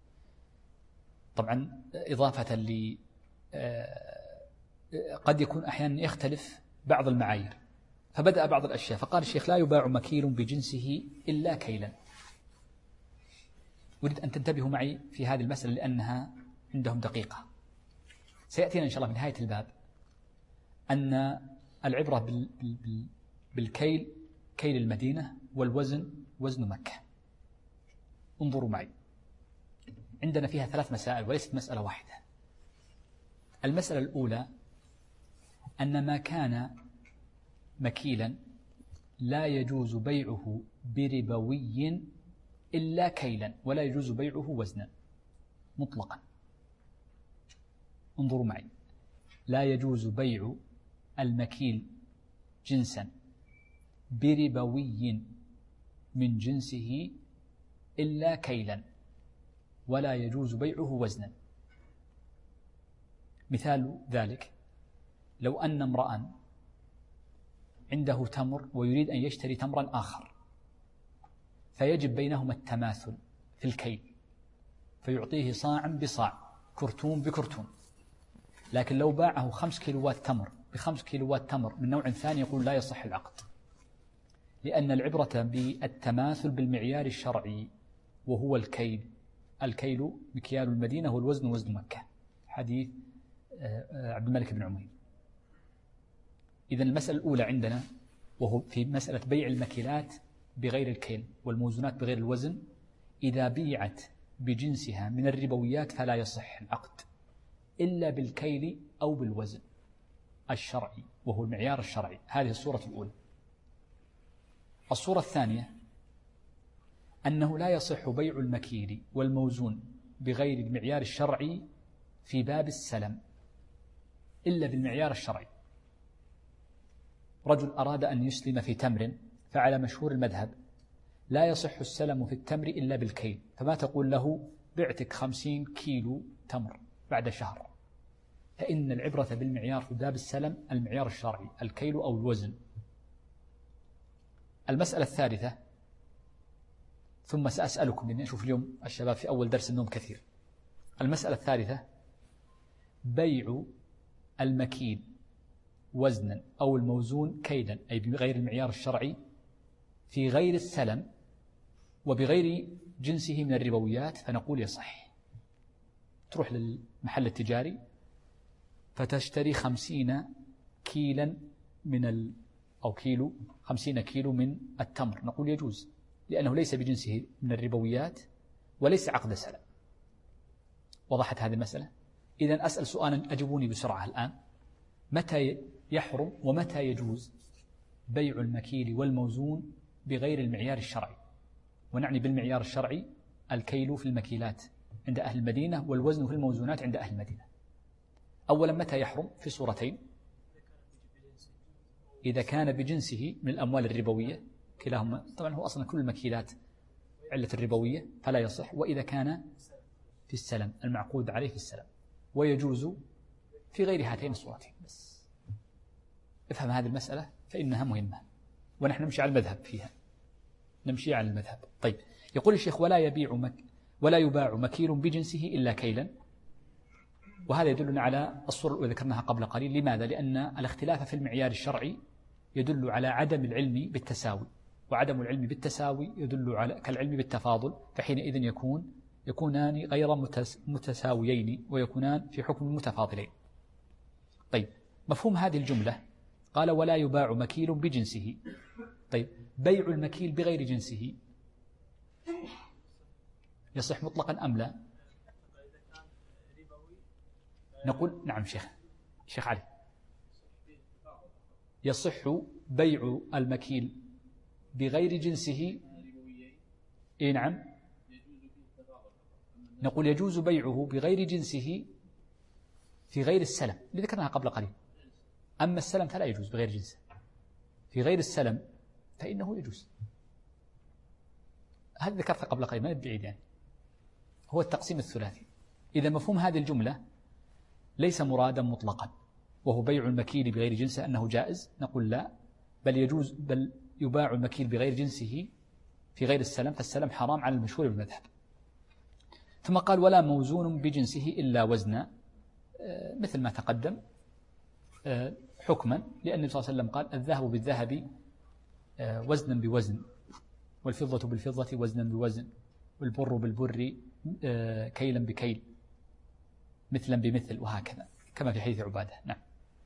طبعا إضافة قد يكون أحيانا يختلف بعض المعايير، فبدأ بعض الأشياء فقال الشيخ لا يباع مكيل بجنسه إلا كيلا. أريد أن تنتبهوا معي في هذه المسألة لأنها عندهم دقيقة. سيأتينا إن شاء الله في نهاية الباب أن العبرة بالكيل كيل المدينة والوزن وزن مكة. انظروا معي، عندنا فيها 3 مسائل وليست مسألة واحدة. المسألة الأولى أن ما كان مكيلا لا يجوز بيعه بربوي إلا كيلا، ولا يجوز بيعه وزنا مطلقا. انظروا معي، لا يجوز بيع المكيل جنسا بربوي من جنسه إلا كيلا، ولا يجوز بيعه وزنا. مثال ذلك لو أن امرأ عنده تمر ويريد أن يشتري تمرا آخر، فيجب بينهما التماثل في الكيل، فيعطيه صاعا بصاع، كرتون بكرتون. لكن لو باعه 5 كيلوات تمر ب5 كيلوات تمر من نوع ثاني يقول لا يصح العقد، لأن العبرة بالتماثل بالمعيار الشرعي وهو الكيل. الكيل مكيال المدينة والوزن وزن مكة، حديث عبد الملك بن عمير. إذن المسألة الأولى عندنا وهو في مسألة بيع المكيلات بغير الكيل والموزونات بغير الوزن، إذا بيعت بجنسها من الربويات فلا يصح العقد إلا بالكيل أو بالوزن الشرعي وهو المعيار الشرعي. هذه الصورة الأولى. الصورة الثانية أنه لا يصح بيع المكيل والموزون بغير المعيار الشرعي في باب السلم إلا بالمعيار الشرعي. رجل أراد أن يسلم في تمر، فعلى مشهور المذهب لا يصح السلم في التمر إلا بالكيل، فما تقول له بعتك 50 كيلو تمر بعد شهر، فإن العبرة بالمعيار في باب السلم المعيار الشرعي الكيل أو الوزن. المسألة الثالثة، ثم سأسألكم لأني أشوف اليوم الشباب في أول درس النوم كثير. المسألة الثالثة بيع المكيل وزنا أو الموزون كيلا أي بغير المعيار الشرعي في غير السلم وبغير جنسه من الربويات، فنقول يصح. تروح للمحل التجاري فتشتري 50 كيلا أو كيلو 50 كيلو من التمر، نقول يجوز لأنه ليس بجنسه من الربويات وليس عقد سلم. وضحت هذه المسألة؟ إذن أسأل سؤالا أجبوني بسرعة الآن، متى يحرم ومتى يجوز بيع المكيل والموزون بغير المعيار الشرعي؟ ونعني بالمعيار الشرعي الكيل في المكيلات عند أهل المدينة والوزن في الموزونات عند أهل المدينة. أولا متى يحرم؟ في صورتين: إذا كان بجنسه من الأموال الربوية كلاهما، طبعا هو أصلا كل المكيلات علة الربوية فلا يصح، وإذا كان في السلم المعقود عليه في السلم، ويجوز في غير هاتين الصورتين. بس افهم هذه المسألة فإنها مهمة ونحن نمشي على المذهب فيها، نمشي على المذهب. طيب، يقول الشيخ ولا يباع مكيل بجنسه إلا كيلا، وهذا يدلنا على الصورة التي ذكرناها قبل قليل. لماذا؟ لأن الاختلاف في المعيار الشرعي يدل على عدم العلم بالتساوي، وعدم العلم بالتساوي يدل على كالعلم بالتفاضل، فحينئذ يكون يكونان غير متساويين ويكونان في حكم متفاضلين. طيب مفهوم هذه الجملة قال ولا يباع مكيل بجنسه. طيب بيع المكيل بغير جنسه يصح مطلقا أم لا؟ نقول نعم شيخ علي، يصح بيع المكيل بغير جنسه. إيه نعم، نقول يجوز بيعه بغير جنسه في غير السلم اللي ذكرناها قبل قليل. أما السلم فلا يجوز بغير جنسه، في غير السلم فإنه يجوز. هذا ذكرت قبل قليل ما بعيد، يعني هو التقسيم الثلاثي. إذا مفهوم هذه الجملة ليس مرادا مطلقا وهو بيع المكيل بغير جنسه أنه جائز، نقول لا، بل يجوز، بل يباع المكيل بغير جنسه في غير السلم، فالسلم حرام على المشهور بالمذهب. ثم قال ولا موزون بجنسه إلا وزنا، مثل ما تقدم حكما، لأن النبي صلى الله عليه وسلم قال الذهب بالذهب وزنا بوزن، والفضة بالفضة وزنا بوزن، والبر بالبر كيلا بكيل، مثلا بمثل، وهكذا كما في حديث عبادة. نعم.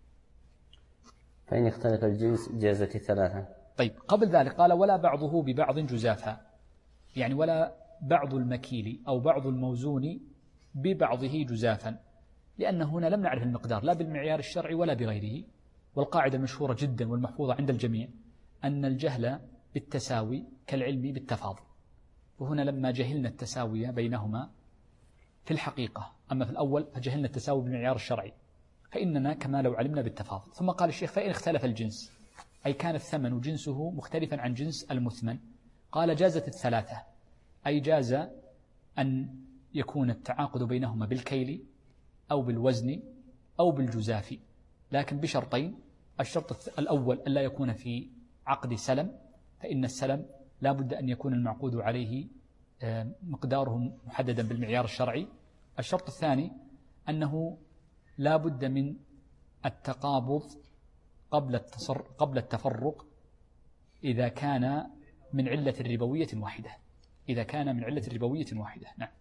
فإن اختلف الجنس جازت الثلاثة. طيب قبل ذلك قال ولا بعضه ببعض جزافا، يعني ولا بعض المكيل أو بعض الموزون ببعضه جزافا، لأن هنا لم نعرف المقدار لا بالمعيار الشرعي ولا بغيره. والقاعدة المشهورة جدا والمحفوظة عند الجميع أن الجهل بالتساوي كالعلم بالتفاضل، وهنا لما جهلنا التساوي بينهما في الحقيقة، أما في الأول فجهلنا التساوي بالمعيار الشرعي، فإننا كما لو علمنا بالتفاضل. ثم قال الشيخ فإن اختلف الجنس، أي كان الثمن جنسه مختلفا عن جنس المثمن، قال جازت الثلاثة، أي جاز أن يكون التعاقد بينهما بالكيل أو بالوزن أو بالجزاف، لكن بشرطين. الشرط الأول ألا يكون في عقد سلم، فإن السلم لا بد أن يكون المعقود عليه مقداره محددا بالمعيار الشرعي. الشرط الثاني أنه لا بد من التقابض قبل التفرق إذا كان من علة ربوية واحدة، إذا كان من علة ربوية واحدة. نعم.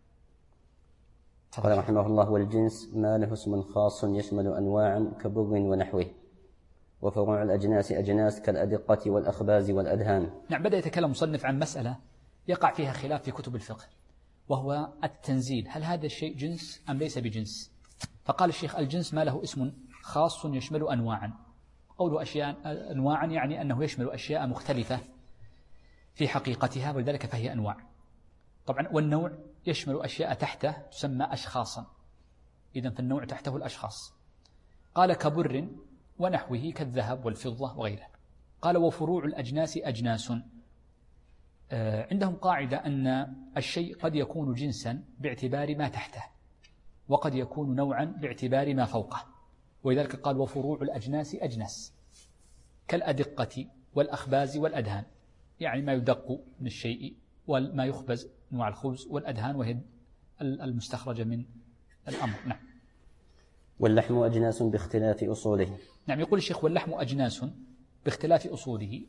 قال رحمه الله والجنس ما له اسم خاص يشمل أنواعا كبر ونحوه، وفروع الأجناس أجناس كالأدقة والأخباز والأدهان. نعم. بدأ يتكلم مصنف عن مسألة يقع فيها خلاف في كتب الفقه، وهو التنزيل، هل هذا الشيء جنس أم ليس بجنس؟ فقال الشيخ الجنس ما له اسم خاص يشمل أنواعا. قوله أشياء أنواعا يعني أنه يشمل أشياء مختلفة في حقيقتها، ولذلك فهي أنواع. طبعا والنوع يشمل أشياء تحته تسمى أشخاصا، إذن فالنوع تحته الأشخاص. قال كبر ونحوه كالذهب والفضة وغيره. قال وفروع الأجناس أجناس. عندهم قاعدة أن الشيء قد يكون جنسا باعتبار ما تحته، وقد يكون نوعا باعتبار ما فوقه، ولذلك قال وفروع الأجناس أجناس كالأدقة والأخباز والأدهان، يعني ما يدق من الشيء وما يخبز أنواع الخبز، والأدهان وهي المستخرجة من الأمر. نعم. واللحم أجناس باختلاف أصوله. نعم. يقول الشيخ واللحم أجناس باختلاف أصوله.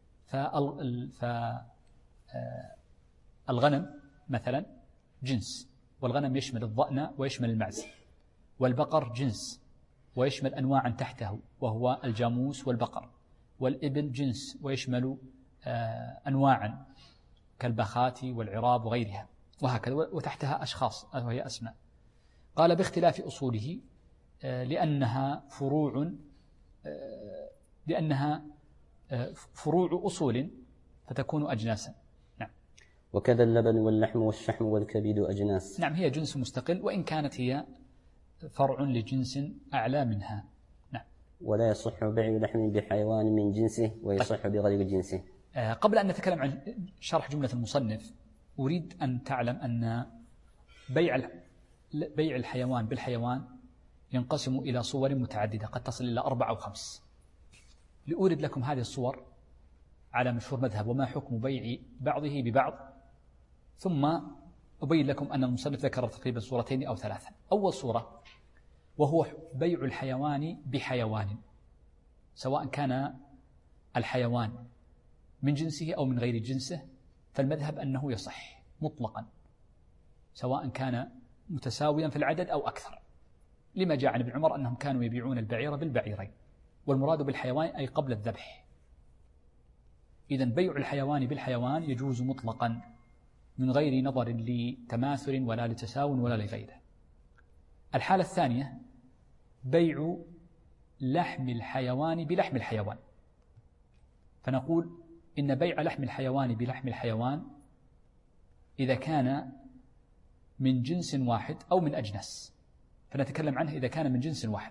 الغنم مثلا جنس، والغنم يشمل الضأن ويشمل المعز، والبقر جنس ويشمل أنواعا تحته وهو الجاموس والبقر، والإبل جنس ويشمل أنواعا كالبخات والعراب وغيرها، وهكذا، وتحتها أشخاص وهي أسماء. قال باختلاف أصوله لأنها فروع أصول فتكون أجناسا. نعم. وكذا اللبن واللحم والشحم والكبد أجناس. نعم. هي جنس مستقل وإن كانت هي فرع لجنس أعلى منها. نعم. ولا يصح بيع لحم بحيوان من جنسه ويصح بغير جنسه. قبل أن نتكلم عن شرح جملة المصنف أريد أن تعلم أن بيع الحيوان بالحيوان ينقسم إلى صور متعددة قد تصل إلى 4 أو 5. لأورد لكم هذه الصور على مشهور مذهب وما حكم بيع بعضه ببعض، ثم أبين لكم أن المصنف ذكر تقريبا صورتين أو 3. أول صورة وهو بيع الحيوان بحيوان، سواء كان الحيوان من جنسه أو من غير جنسه، فالمذهب أنه يصح مطلقا، سواء كان متساويا في العدد أو أكثر، لما جاء عن ابن عمر أنهم كانوا يبيعون البعير بالبعيرين، والمراد بالحيوان أي قبل الذبح. إذن بيع الحيوان بالحيوان يجوز مطلقا من غير نظر لتماثل ولا لتساو ولا لغيره. الحالة الثانية بيع لحم الحيوان بلحم الحيوان، فنقول إن بيع لحم الحيوان بلحم الحيوان إذا كان من جنس واحد أو من أجناس، فنتكلم عنه إذا كان من جنس واحد،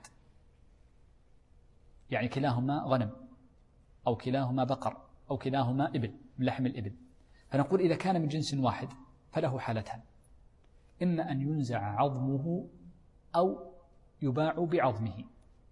يعني كلاهما غنم أو كلاهما بقر أو كلاهما إبل من لحم الإبل، فنقول إذا كان من جنس واحد فله حالتان: إما أن ينزع عظمه أو يباع بعظمه.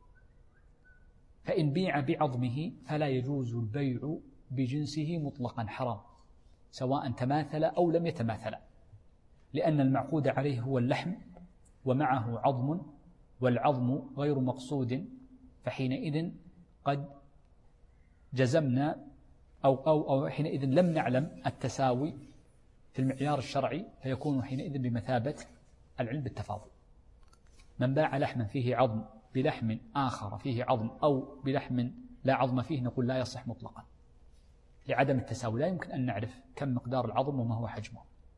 فإن بيع بعظمه فلا يجوز البيع بجنسه مطلقا، حرام، سواء تماثل أو لم يتماثل، لأن المعقود عليه هو اللحم ومعه عظم، والعظم غير مقصود، فحينئذ قد جزمنا أو حينئذ لم نعلم التساوي في المعيار الشرعي، فيكون حينئذ بمثابة العلم بالتفاضل. من باع لحما فيه عظم بلحم آخر فيه عظم أو بلحم لا عظم فيه، نقول لا يصح مطلقا لعدم التساوي، لا يمكن أن نعرف كم مقدار العظم وما هو حجمه.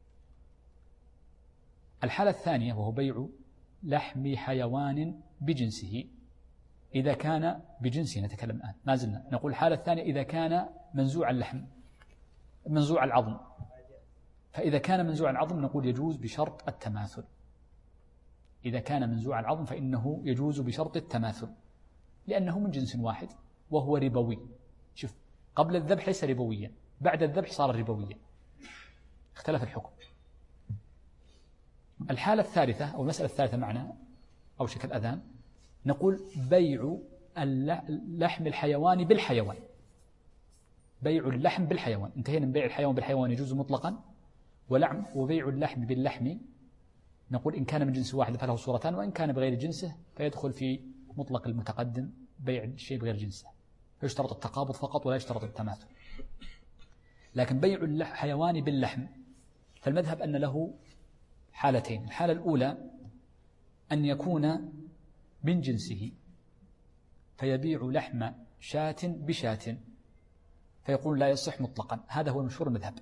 الحالة الثانية وهو بيع لحم حيوان بجنسه، إذا كان بجنسه، نتكلم الآن ما زلنا نقول الحالة الثانية إذا كان منزوع اللحم منزوع العظم، فإذا كان منزوع العظم نقول يجوز بشرط التماثل. إذا كان منزوع العظم فإنه يجوز بشرط التماثل، لأنه من جنس واحد وهو ربوي. شوف، قبل الذبح ليس ربويا، بعد الذبح صار ربويا، اختلف الحكم. الحالة الثالثة أو المسألة الثالثة معنا أو شكل الأذان، نقول بيع لحم الحيوان بالحيوان. بيع اللحم بالحيوان، انتهينا من بيع الحيوان بالحيوان يجوز مطلقا، وبيع اللحم باللحم نقول إن كان من جنس واحد فله صورتان، وإن كان بغير جنسه فيدخل في مطلق المتقدم بيع الشيء بغير جنسه، فيشترط التقابض فقط ولا يشترط التماثل. لكن بيع الحيوان باللحم فالمذهب أن له حالتين: الحالة الأولى أن يكون من جنسه فيبيع لحم شاة بشاة، فيقول لا يصح مطلقا، هذا هو مشهور المذهب.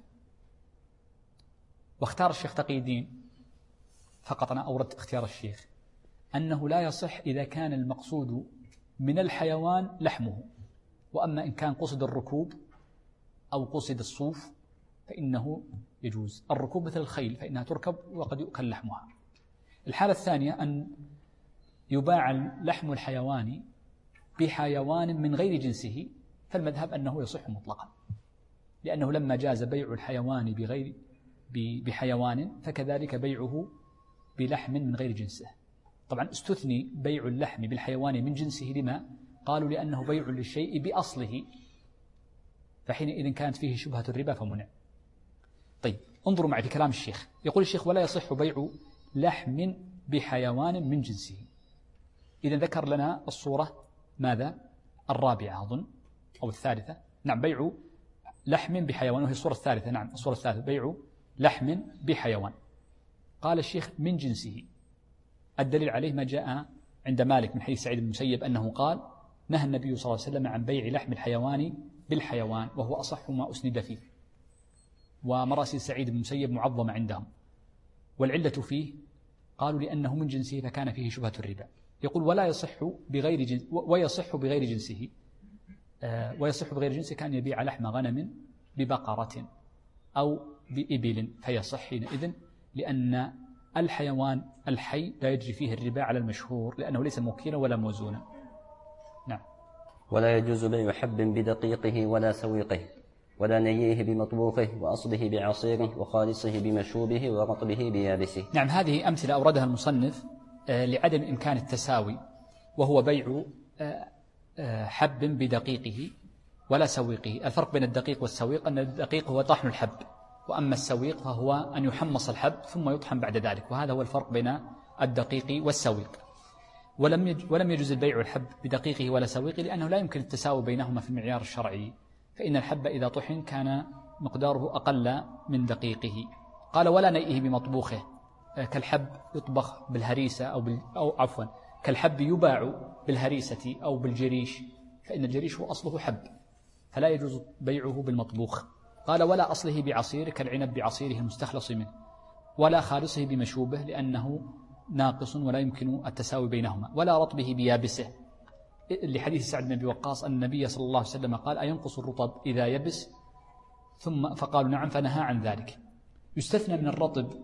واختار الشيخ تقي الدين، فقط أنا أورد اختيار الشيخ، أنه لا يصح إذا كان المقصود من الحيوان لحمه، وأما إن كان قصد الركوب أو قصد الصوف فإنه يجوز. الركوب مثل الخيل فإنها تركب وقد يؤكل لحمها. الحالة الثانية أن يباع لحم الحيوان بحيوان من غير جنسه، فالمذهب أنه يصح مطلقا، لأنه لما جاز بيع الحيوان بحيوان فكذلك بيعه بلحم من غير جنسه. طبعا استثني بيع اللحم بالحيوان من جنسه، لما؟ قالوا لأنه بيع للشيء بأصله، فحينئذ كانت فيه شبهة الربا فمنع. طيب انظروا معي في كلام الشيخ، يقول الشيخ ولا يصح بيع لحم بحيوان من جنسه. إذا ذكر لنا الصورة ماذا؟ الرابعة أظن أو الثالثة، نعم، بيع لحم بحيوان، وهي الصورة الثالثة، نعم الصورة الثالثة، بيع لحم بحيوان. قال الشيخ من جنسه، الدليل عليه ما جاء عند مالك من حديث سعيد بن المسيب أنه قال نهى النبي صلى الله عليه وسلم عن بيع لحم الحيوان بالحيوان، وهو أصح ما أسند فيه، ومراسيل سعيد بن المسيب معظمة عندهم، والعلة فيه قالوا لأنه من جنسه فكان فيه شبهة الربا. يقول ولا يصح بغير جنس، ويصح بغير جنسه، ويصح بغير جنسه كان يبيع لحم غنم ببقرة أو بإبل، فيصح حينئذ، لأن الحيوان الحي لا يجري فيه الربا على المشهور، لأنه ليس موكيلا ولا موزونا. نعم. ولا يجوز بيع حب بدقيقه ولا سويقه، ولا نييه بمطبوخه، وأصله بعصيره، وخالصه بمشوبه، ورطبه بيابسه. نعم، هذه أمثلة أوردها المصنف لعدم إمكان التساوي، وهو بيع حب بدقيقه ولا سويقه. الفرق بين الدقيق والسويق أن الدقيق هو طحن الحب، وأما السويق فهو أن يحمص الحب ثم يطحن بعد ذلك، وهذا هو الفرق بين الدقيق والسويق. ولم يجوز البيع الحب بدقيقه ولا سويقه، لأنه لا يمكن التساوي بينهما في المعيار الشرعي، فإن الحب إذا طحن كان مقداره أقل من دقيقه. قال ولا نيئه بمطبوخه، كالحب يطبخ بالهريسة أو عفوا كالحب يباع بالهريسة أو بالجريش، فإن الجريش هو أصله حب فلا يجوز بيعه بالمطبوخ. قال ولا أصله بعصير كالعنب بعصيره المستخلص منه، ولا خالصه بمشوبه لأنه ناقص ولا يمكن التساوي بينهما، ولا رطبه بيابسه، لحديث سعد بن أبي وقاص أن النبي صلى الله عليه وسلم قال أينقص الرطب إذا يبس؟ فقالوا نعم، فنهى عن ذلك. يستثنى من الرطب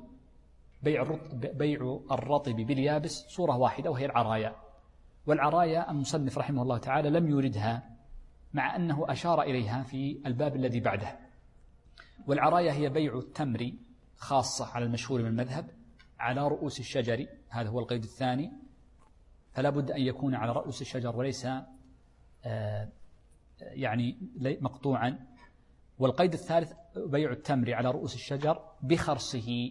بيع الرطب باليابس صورة واحدة وهي العرايا، والعرايا المصنف رحمه الله تعالى لم يردها مع أنه أشار إليها في الباب الذي بعده. والعرايا هي بيع التمر خاصة على المشهور من المذهب على رؤوس الشجر، هذا هو القيد الثاني، فلا بد أن يكون على رؤوس الشجر وليس يعني مقطوعا. والقيد الثالث بيع التمر على رؤوس الشجر بخرصه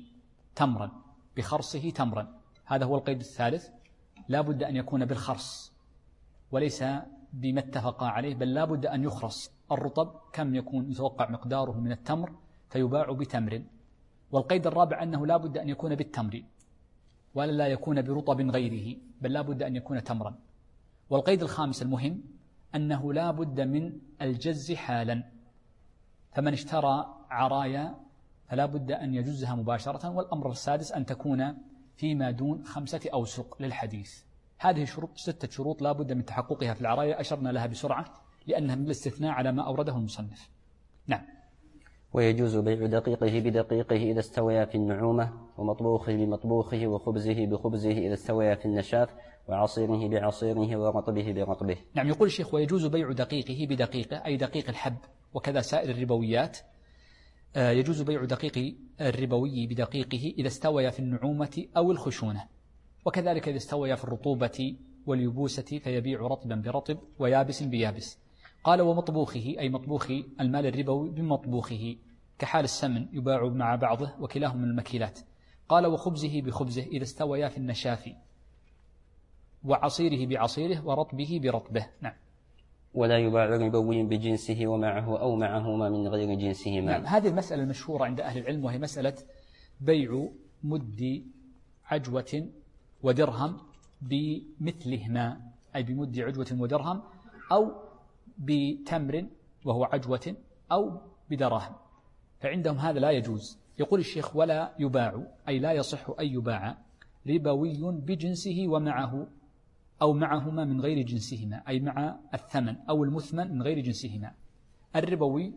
تمرا، هذا هو القيد الثالث، لا بد أن يكون بالخرص وليس بما اتفق عليه، بل لا بد أن يخرص الرطب كم يكون يتوقع مقداره من التمر فيباع بتمر. والقيد الرابع أنه لا بد أن يكون بالتمر ولا لا يكون برطب غيره، بل لا بد أن يكون تمرا. والقيد الخامس المهم أنه لا بد من الجز حالا، فمن اشترى عرايا فلا بد أن يجزها مباشرة. والأمر السادس أن تكون فيما دون 5 أوسق للحديث. هذه شروط 6 شروط لا بد من تحققها في العرايا، أشرنا لها بسرعة لأنها من الاستثناء على ما أورده المصنف. نعم. ويجوز بيع دقيقه بدقيقه إذا استويا في النعومة، ومطبوخه بمطبوخه، وخبزه بخبزه إذا استويا في النشاف، وعصيره بعصيره، ورطبه برطبه. نعم. يقول الشيخ ويجوز بيع دقيقه بدقيقه أي دقيق الحب، وكذا سائر الربويات. يجوز بيع دقيق الربوي بدقيقه إذا استويا في النعومة أو الخشونة، وكذلك إذا استويا في الرطوبة واليبوسة فيبيع رطبا برطب ويابس بيابس. قال ومطبوخه أي مطبوخ المال الربوي بمطبوخه كحال السمن يباع مع بعضه وكلاهما من المكيلات. قال وخبزه بخبزه إذا استويا في النشاف، وعصيره بعصيره، ورطبه برطبه. نعم. ولا يباع ربوي بجنسه ومعه أو معهما من غير جنسهما. نعم. هذه المسألة المشهورة عند أهل العلم، وهي مسألة بيع مد عجوة ودرهم بمثلهما، أي بمد عجوة ودرهم، أو بتمر وهو عجوة، أو بدراهم، فعندهم هذا لا يجوز. يقول الشيخ ولا يباع أي لا يصح أن يباع ربوي بجنسه ومعه أو معهما من غير جنسهما، أي مع الثمن أو المثمن من غير جنسهما. الربوي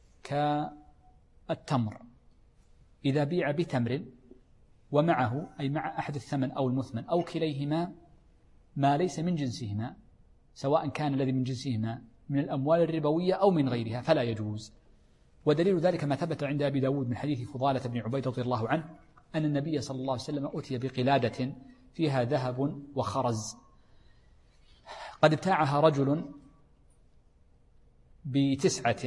كالتمر إذا بيع بتمر ومعه أي مع أحد الثمن أو المثمن أو كليهما ما ليس من جنسهما، سواء كان الذي من جنسهما من الأموال الربوية أو من غيرها، فلا يجوز. ودليل ذلك ما ثبت عند أبي داود من حديث فضالة بن عبيد رضي الله عنه أن النبي صلى الله عليه وسلم أتي بقلادة فيها ذهب وخرز قد ابتاعها رجل ب9،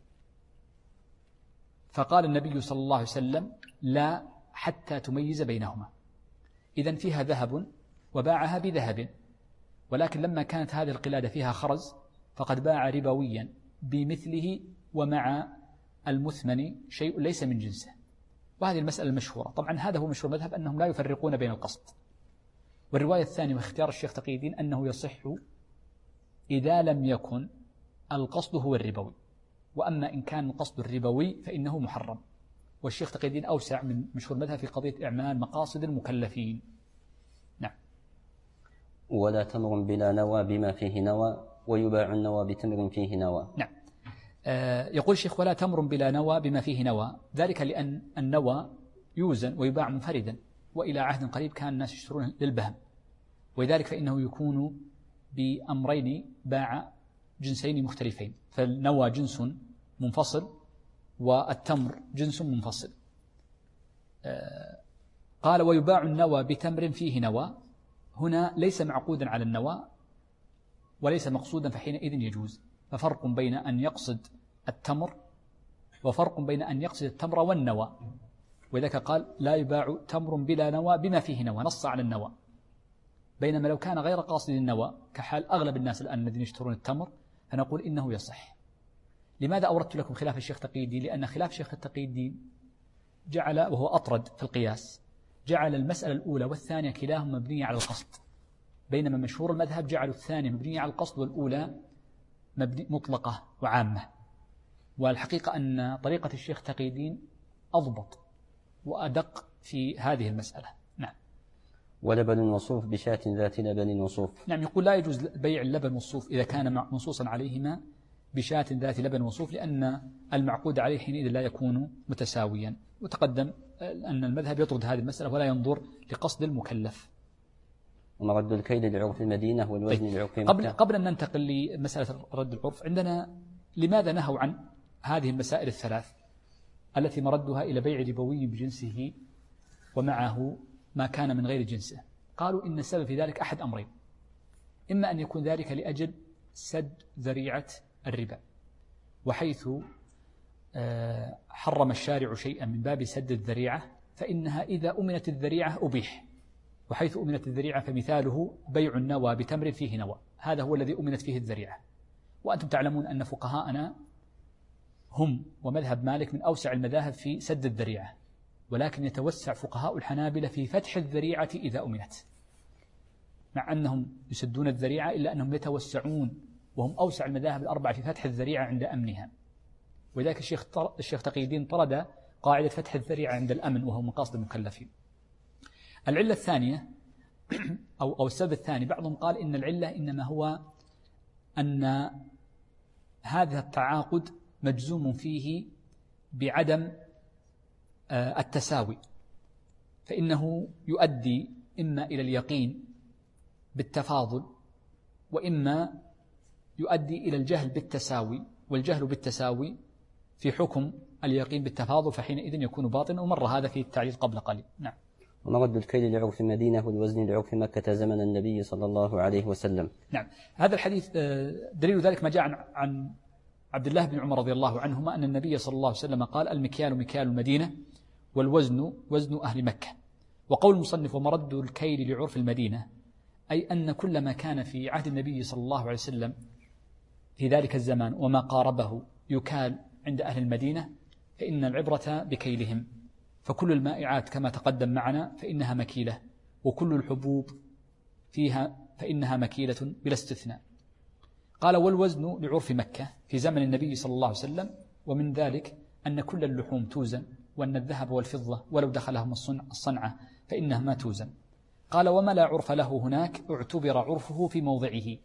فقال النبي صلى الله عليه وسلم لا حتى تميز بينهما، إذن فيها ذهب وباعها بذهب. ولكن لما كانت هذه القلادة فيها خرز فقد باع ربويا بمثله ومع المثمن شيء ليس من جنسه، وهذه المسألة المشهورة. طبعا هذا هو مشهور المذهب أنهم لا يفرقون بين القصد. والرواية الثانية واختيار الشيخ تقي الدين أنه يصح إذا لم يكن القصد هو الربوي، وأما إن كان القصد الربوي فإنه محرم. والشيخ تقي الدين أوسع من مشهور المذهب في قضية إعمال مقاصد المكلفين. نعم. ولا تمر بلا نوى بما فيه نوى، ويباع النوى بتمر فيه نوى. نعم. يقول الشيخ ولا تمر بلا نوى بما فيه نوى، ذلك لأن النوى يوزن ويباع منفردا، وإلى عهد قريب كان الناس يشترون للبهم، ولذلك فإنه يكون بأمرين باع جنسين مختلفين، فالنوى جنس منفصل والتمر جنس منفصل. قال ويباع النوى بتمر فيه نوى، هنا ليس معقودا على النوى وليس مقصودا، فحينئذ يجوز. ففرق بين أن يقصد التمر وفرق بين أن يقصد التمر والنوى، وذلك قال لا يباع تمر بلا نوى بما فيه نوى، نص على النوى. بينما لو كان غير قاصد النوى كحال أغلب الناس الآن الذين يشترون التمر فنقول إنه يصح. لماذا أوردت لكم خلاف الشيخ تقي الدين؟ لأن خلاف الشيخ تقي الدين جعل، وهو أطرد في القياس، جعل المسألة الأولى والثانية كلاهما مبنية على القصد، بينما مشهور المذهب جعلوا الثانية مبنية على القصد والأولى مطلقة وعامة. والحقيقة أن طريقة الشيخ تقي الدين أضبط وأدق في هذه المسألة. نعم. ولبن وصوف بشاة ذات لبن وصوف. نعم، يقول لا يجوز بيع اللبن والصوف إذا كان منصوصا عليهما بشاة ذات لبن وصوف، لأن المعقود عليه حينئذ لا يكون متساويا. وتقدم أن المذهب يطرد هذه المسألة ولا ينظر لقصد المكلف. ومرد الكيل لعرف المدينة والوزن لعرف مكة. قبل أن ننتقل لمسألة رد العرف، عندنا لماذا نهوا عن هذه المسائل الثلاث التي مردها إلى بيع ربوي بجنسه ومعه ما كان من غير جنسه؟ قالوا إن السبب في ذلك أحد أمرين: إما أن يكون ذلك لأجل سد ذريعة الربا، وحيث حرم الشارع شيئا من باب سد الذريعة فإنها إذا أمنت الذريعة أبيح، وحيث أمنت الذريعة فمثاله بيع النوى بتمر فيه نوى، هذا هو الذي أمنت فيه الذريعة. وأنتم تعلمون أن فقهاءنا هم ومذهب مالك من أوسع المذاهب في سد الذريعة، ولكن يتوسع فقهاء الحنابلة في فتح الذريعة إذا أمنت، مع أنهم يسدون الذريعة إلا أنهم يتوسعون وهم أوسع المذاهب الأربعة في فتح الذريعة عند أمنها. ولذلك الشيخ تقي الدين طرد قاعدة فتح الذريعة عند الأمن وهو مقاصد المكلفين. العلة الثانية أو السبب الثاني، بعضهم قال إن العلة إنما هو أن هذا التعاقد مجزوم فيه بعدم التساوي، فإنه يؤدي إما إلى اليقين بالتفاضل، وإما يؤدي إلى الجهل بالتساوي، والجهل بالتساوي في حكم اليقين بالتفاضل، فحينئذ يكون باطلا، ومر هذا في التعليل قبل قليل. نعم. ومرد الكيل لعرف المدينة والوزن لعرف مكة زمن النبي صلى الله عليه وسلم. نعم، هذا الحديث دليل ذلك ما جاء عن عبد الله بن عمر رضي الله عنهما أن النبي صلى الله عليه وسلم قال: المكيال مكيال المدينة والوزن وزن أهل مكة. وقول المصنف ومرد الكيل لعرف المدينة، أي أن كل ما كان في عهد النبي صلى الله عليه وسلم في ذلك الزمان وما قاربه يكال عند أهل المدينة فإن العبرة بكيلهم، فكل المائعات كما تقدم معنا فإنها مكيلة، وكل الحبوب فيها فإنها مكيلة بلا استثناء. قال: والوزن لعرف مكة في زمن النبي صلى الله عليه وسلم، ومن ذلك أن كل اللحوم توزن، وأن الذهب والفضة ولو دخلهم الصنعة فإنهما توزن. قال: وما لا عرف له هناك اعتبر عرفه في موضعه،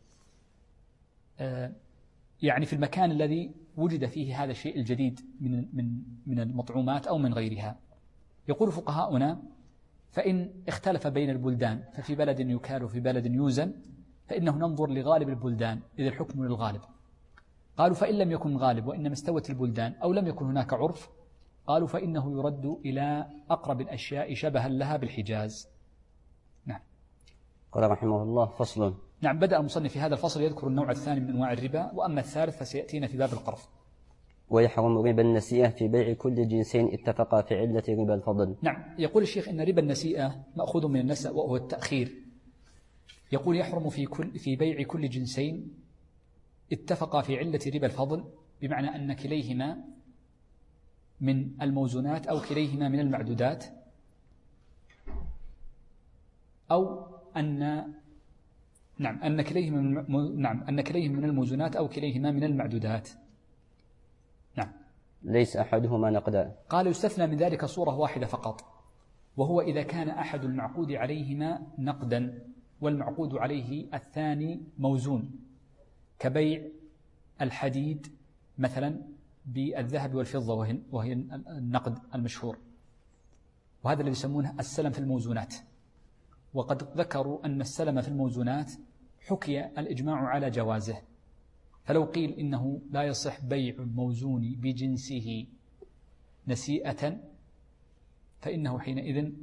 يعني في المكان الذي وجد فيه هذا الشيء الجديد من المطعومات أو من غيرها. يقول فقهاؤنا: فإن اختلف بين البلدان ففي بلد يكال وفي بلد يوزن، فإنه ننظر لغالب البلدان إذ الحكم للغالب. قالوا: فإن لم يكن غالب وإنما استوت البلدان أو لم يكن هناك عرف، قالوا: فإنه يرد إلى أقرب الأشياء شبها لها بالحجاز. نعم. قال رحمه الله: فصل. نعم، بدأ المصنف في هذا الفصل يذكر النوع الثاني من أنواع الربا، وأما الثالث فسيأتينا في باب القرض. ويحرم ربا النسيئة في بيع كل جنسين اتفقا في علة ربا الفضل. نعم، يقول الشيخ إن ربا النسيئة مأخوذ من النسأ وهو التأخير. يقول: يحرم في بيع كل جنسين اتفقا في علة ربا الفضل، بمعنى أن كليهما من الموزونات أو كليهما من المعدودات، أو أن كليهما من الموزونات أو كليهما من المعدودات. نعم. ليس أحدهما نقدا. قال: يستثنى من ذلك صورة واحدة فقط، وهو إذا كان أحد المعقود عليهما نقدا والمعقود عليه الثاني موزون، كبيع الحديد مثلا بالذهب والفضة وهي النقد المشهور، وهذا الذي يسمونه السلم في الموزونات. وقد ذكروا أن السلم في الموزونات حكي الإجماع على جوازه، فلو قيل إنه لا يصح بيع الموزون بجنسه نسيئة فإنه حينئذ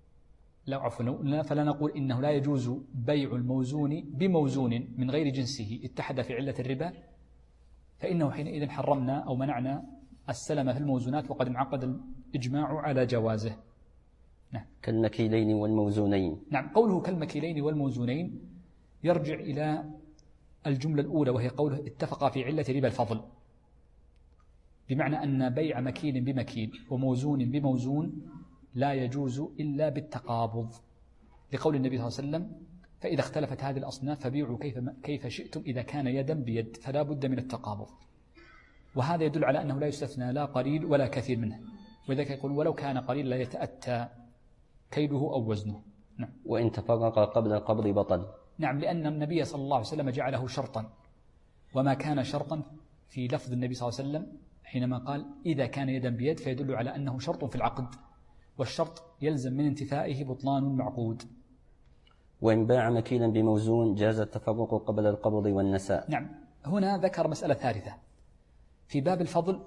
فلا نقول إنه لا يجوز بيع الموزون بموزون من غير جنسه اتحد في علة الربا، فإنه حينئذ حرمنا أو منعنا السلم في الموزونات، وقد انعقد الإجماع على جوازه. نعم. كالمكيلين والموزونين. نعم، قوله كالمكيلين والموزونين يرجع إلى الجملة الأولى، وهي قوله اتفق في علة ربا الفضل، بمعنى أن بيع مكيل بمكيل وموزون بموزون لا يجوز إلا بالتقابض، لقول النبي صلى الله عليه وسلم: فإذا اختلفت هذه الأصناف فبيعوا كيف شئتم إذا كان يدا بيد، فلا بد من التقابض. وهذا يدل على أنه لا يستثنى لا قليل ولا كثير منه، ولذلك يقول: ولو كان قليل لا يتأتى كيله أو وزنه. نعم. وإن تفرق قبل القبض بطل. نعم، لأن النبي صلى الله عليه وسلم جعله شرطا، وما كان شرطا في لفظ النبي صلى الله عليه وسلم حينما قال: إذا كان يدا بيد، فيدل على أنه شرط في العقد، والشرط يلزم من انتفائه بطلان المعقود. وإن باع مكيلا بموزون جاز التفرق قبل القبض والنساء. نعم. هنا ذكر مسألة ثالثة في باب الفضل: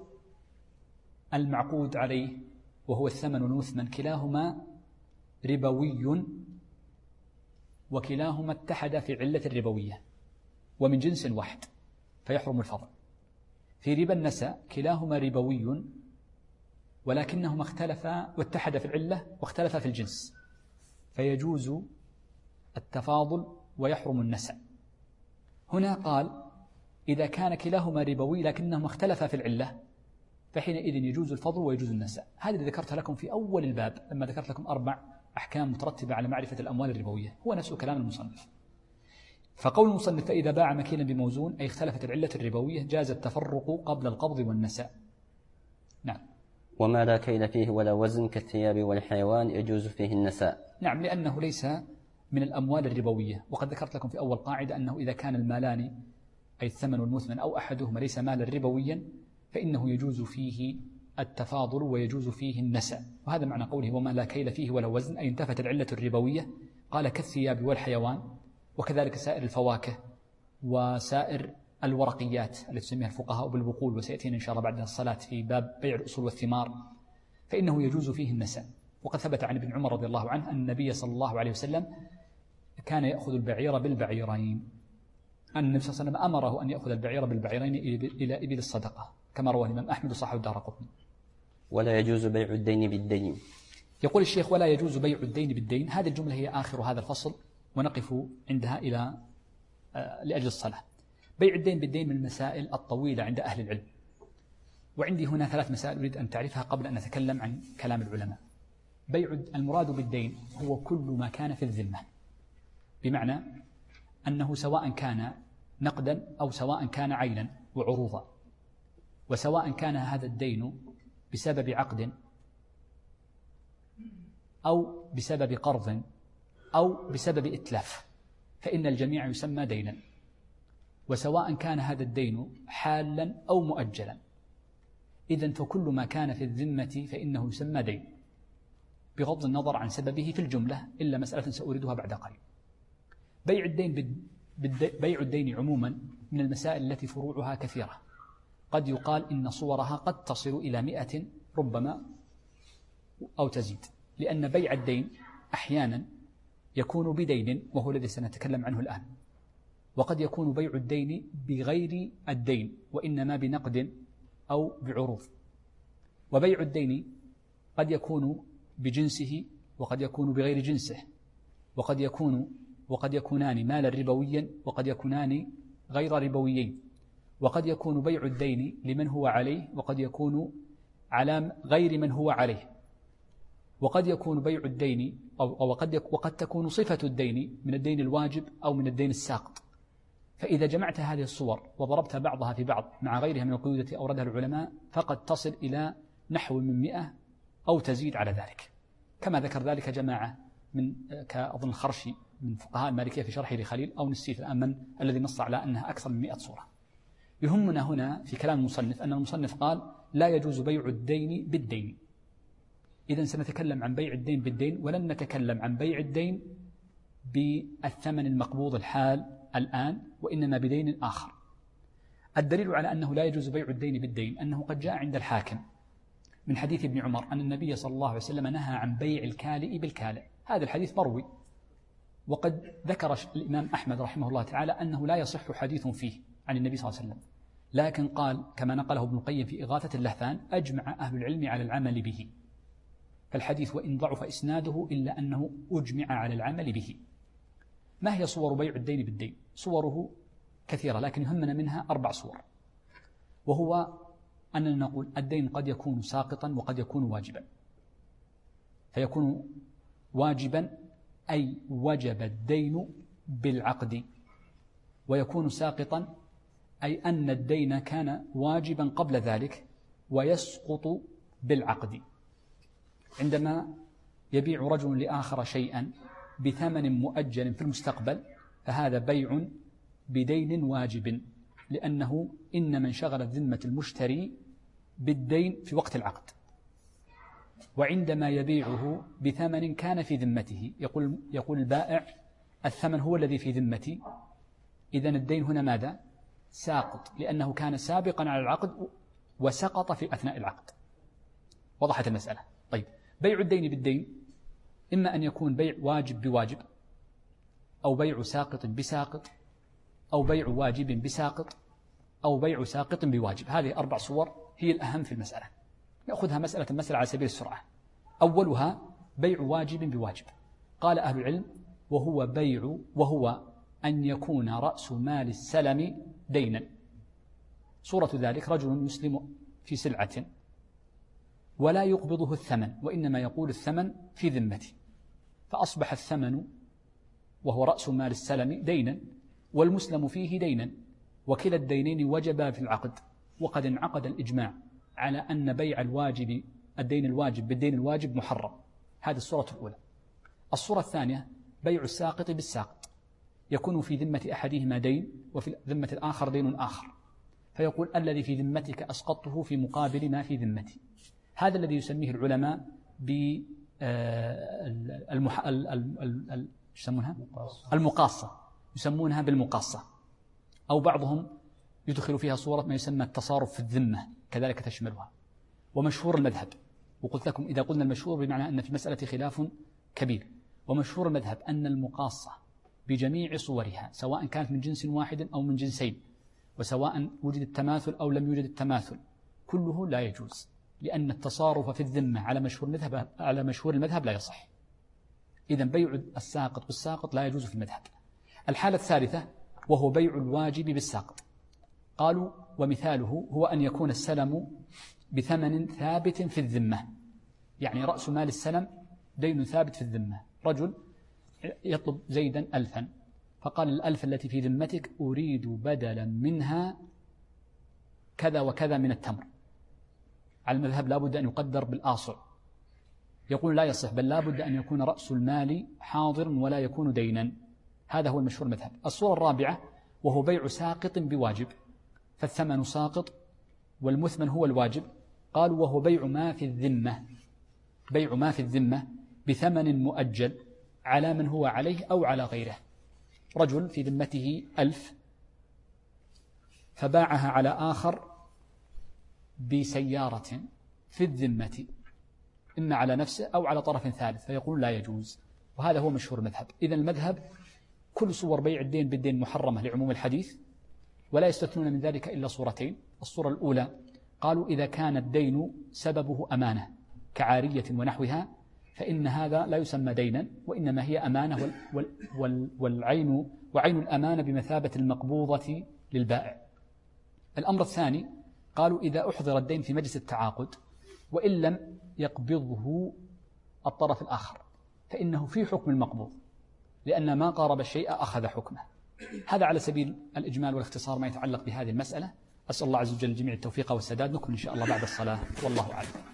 المعقود عليه وهو الثمن والمثمن كلاهما ربوي، وكلاهما اتحد في علة الربوية ومن جنس واحد، فيحرم الفضل. في ربا النساء كلاهما ربوي ولكنهما اختلفا واتحد في العلة واختلفا في الجنس، فيجوز التفاضل ويحرم النساء. هنا قال: إذا كان كلاهما ربوي لكنهما اختلفا في العلة، فحينئذ يجوز الفضل ويجوز النساء. هذا اللي ذكرت لكم في أول الباب لما ذكرت لكم 4 أحكام مترتبة على معرفة الأموال الربوية، هو نفس كلام المصنف. فقول المصنف: فإذا باع مكيلا بموزون، أي اختلفت العلة الربوية، جاز التفرق قبل القبض والنساء. نعم. وما لا كيل فيه ولا وزن كالثياب والحيوان يجوز فيه النساء. نعم، لأنه ليس من الأموال الربوية، وقد ذكرت لكم في أول قاعدة أنه إذا كان المالان أي الثمن والمثمن أو أحدهما ليس مالا ربويا فإنه يجوز فيه التفاضل ويجوز فيه النساء. وهذا معنى قوله: وما لا كيل فيه ولا وزن، أي انتفت العلة الربوية. قال: كالثياب والحيوان، وكذلك سائر الفواكه وسائر الورقيات التي تسميها الفقهاء بالبقول، وسيأتينا إن شاء الله بعد الصلاة في باب بيع الأصول والثمار، فإنه يجوز فيه النساء. وقد ثبت عن ابن عمر رضي الله عنه أن النبي صلى الله عليه وسلم كان يأخذ البعير بالبعيرين، أن النبي صلى الله عليه وسلم أمره أن يأخذ البعير بالبعيرين إلى إبل الصدقة، كما رواه الإمام أحمد وصححه الدارقطني. ولا يجوز بيع الدين بالدين. يقول الشيخ: ولا يجوز بيع الدين بالدين. هذه الجملة هي آخر هذا الفصل، ونقف عندها لأجل الصلاة. بيع الدين بالدين من المسائل الطويلة عند أهل العلم، وعندي هنا 3 مسائل أريد أن تعرفها قبل أن نتكلم عن كلام العلماء. المراد بالدين هو كل ما كان في الذمة، بمعنى أنه سواء كان نقدا أو سواء كان عينا وعروضا، وسواء كان هذا الدين بسبب عقد أو بسبب قرض أو بسبب إتلاف، فإن الجميع يسمى دينا. وسواء كان هذا الدين حالا أو مؤجلا، إذن فكل ما كان في الذمة فإنه يسمى دين، بغض النظر عن سببه في الجملة، إلا مسألة سأوردها بعد قليل. بيع الدين عموما من المسائل التي فروعها كثيرة، قد يقال إن صورها قد تصل إلى 100 ربما أو تزيد، لأن بيع الدين أحيانا يكون بدين وهو الذي سنتكلم عنه الآن، وقد يكون بيع الدين بغير الدين وإنما بنقد أو بعروض. وبيع الدين قد يكون بجنسه وقد يكون بغير جنسه، وقد يكونان مالا ربويا وقد يكونان غير ربويين، وقد يكون بيع الدين لمن هو عليه وقد يكون على غير من هو عليه، وقد يكون بيع الدين وقد تكون صفة الدين من الدين الواجب أو من الدين الساقط. فإذا جمعت هذه الصور وضربت بعضها في بعض مع غيرها من القيود التي أوردها العلماء فقد تصل إلى نحو من 100 أو تزيد على ذلك، كما ذكر ذلك جماعة من كأظن الخرشي من فقهاء المالكية في شرحه لخليل، أو نسيت الآن من الذي نص على أنها أكثر من 100 صورة. يهمنا هنا في كلام المصنف أن المصنف قال: لا يجوز بيع الدين بالدين. إذن سنتكلم عن بيع الدين بالدين، ولن نتكلم عن بيع الدين بالثمن المقبوض الحال الآن، وإنما بدين آخر. الدليل على أنه لا يجوز بيع الدين بالدين أنه قد جاء عند الحاكم من حديث ابن عمر أن النبي صلى الله عليه وسلم نهى عن بيع الكالئ بالكالئ. هذا الحديث مروي، وقد ذكر الإمام أحمد رحمه الله تعالى أنه لا يصح حديث فيه عن النبي صلى الله عليه وسلم، لكن قال كما نقله ابن القيم في إغاثة اللهفان: أجمع أهل العلم على العمل به. فالحديث وإن ضعف إسناده إلا أنه أجمع على العمل به. ما هي صور بيع الدين بالدين؟ صوره كثيرة، لكن يهمنا منها 4 صور، وهو أننا نقول الدين قد يكون ساقطا وقد يكون واجبا. فيكون واجبا أي وجب الدين بالعقد، ويكون ساقطا أي أن الدين كان واجبا قبل ذلك ويسقط بالعقد. عندما يبيع رجل لآخر شيئا بثمن مؤجل في المستقبل فهذا بيع بدين واجب، لأنه إنما انشغلت ذمة المشتري بالدين في وقت العقد. وعندما يبيعه بثمن كان في ذمته يقول البائع الثمن هو الذي في ذمتي، إذن الدين هنا ماذا؟ ساقط، لأنه كان سابقا على العقد وسقط في أثناء العقد. وضحت المسألة؟ طيب، بيع الدين بالدين إما أن يكون بيع واجب بواجب، أو بيع ساقط بساقط، أو بيع واجب بساقط، أو بيع ساقط بواجب. هذه 4 صور هي الأهم في المسألة، نأخذها مسألة على سبيل السرعة. أولها بيع واجب بواجب. قال أهل العلم وهو أن يكون رأس مال السلم دينا. صورة ذلك رجل يسلم في سلعة ولا يقبضه الثمن، وإنما يقول الثمن في ذمتي، فأصبح الثمن وهو رأس مال السلم دينا والمسلم فيه دينا، وكلا الدينين وجبا في العقد، وقد انعقد الإجماع على أن بيع الدين الواجب بالدين الواجب محرم. هذه الصورة الأولى. الصورة الثانية بيع الساقط بالساقط، يكون في ذمة أحدهما دين وفي ذمة الآخر دين آخر، فيقول الذي في ذمتك أسقطته في مقابل ما في ذمتي. هذا الذي يسميه العلماء المقاصة، يسمونها بالمقاصة، أو بعضهم يدخل فيها صورة ما يسمى التصارف في الذمة، كذلك تشملها. ومشهور المذهب، وقلت لكم إذا قلنا المشهور بمعنى أن في المسألة خلاف كبير، ومشهور المذهب أن المقاصة بجميع صورها سواء كانت من جنس واحد أو من جنسين، وسواء وجد التماثل أو لم يوجد التماثل، كله لا يجوز، لأن التصارف في الذمة على مشهور المذهب لا يصح. إذن بيع الساقط بالساقط لا يجوز في المذهب. الحالة الثالثة وهو بيع الواجب بالساقط. قالوا ومثاله هو أن يكون السلم بثمن ثابت في الذمة، يعني رأس مال السلم دين ثابت في الذمة. رجل يطلب زيدا 1000، فقال 1000 التي في ذمتك أريد بدلا منها كذا وكذا من التمر. على المذهب لا بد أن يقدر بالآصع، يقول لا يصح، بل لا بد أن يكون رأس المال حاضر ولا يكون دينا. هذا هو المشهور المذهب. الصورة الرابعة وهو بيع ساقط بواجب، فالثمن ساقط والمثمن هو الواجب. قالوا وهو بيع ما في الذمة بثمن مؤجل على من هو عليه أو على غيره. رجل في ذمته 1000 فباعها على آخر بسيارة في الذمة، إما على نفسه أو على طرف ثالث، فيقول لا يجوز. وهذا هو مشهور المذهب. إذن المذهب كل صور بيع الدين بالدين محرمة لعموم الحديث، ولا يستثنون من ذلك إلا صورتين. الصورة الأولى قالوا إذا كان الدين سببه أمانة كعارية ونحوها فإن هذا لا يسمى دينا، وإنما هي أمانة، وعين الأمانة بمثابة المقبوضة للبائع. الأمر الثاني قالوا إذا أحضر الدين في مجلس التعاقد وإن لم يقبضه الطرف الآخر فإنه في حكم المقبوض، لأن ما قارب الشيء أخذ حكمه. هذا على سبيل الإجمال والاختصار ما يتعلق بهذه المسألة. أسأل الله عز وجل الجميع التوفيق والسداد. نكمل إن شاء الله بعد الصلاة، والله أعلم.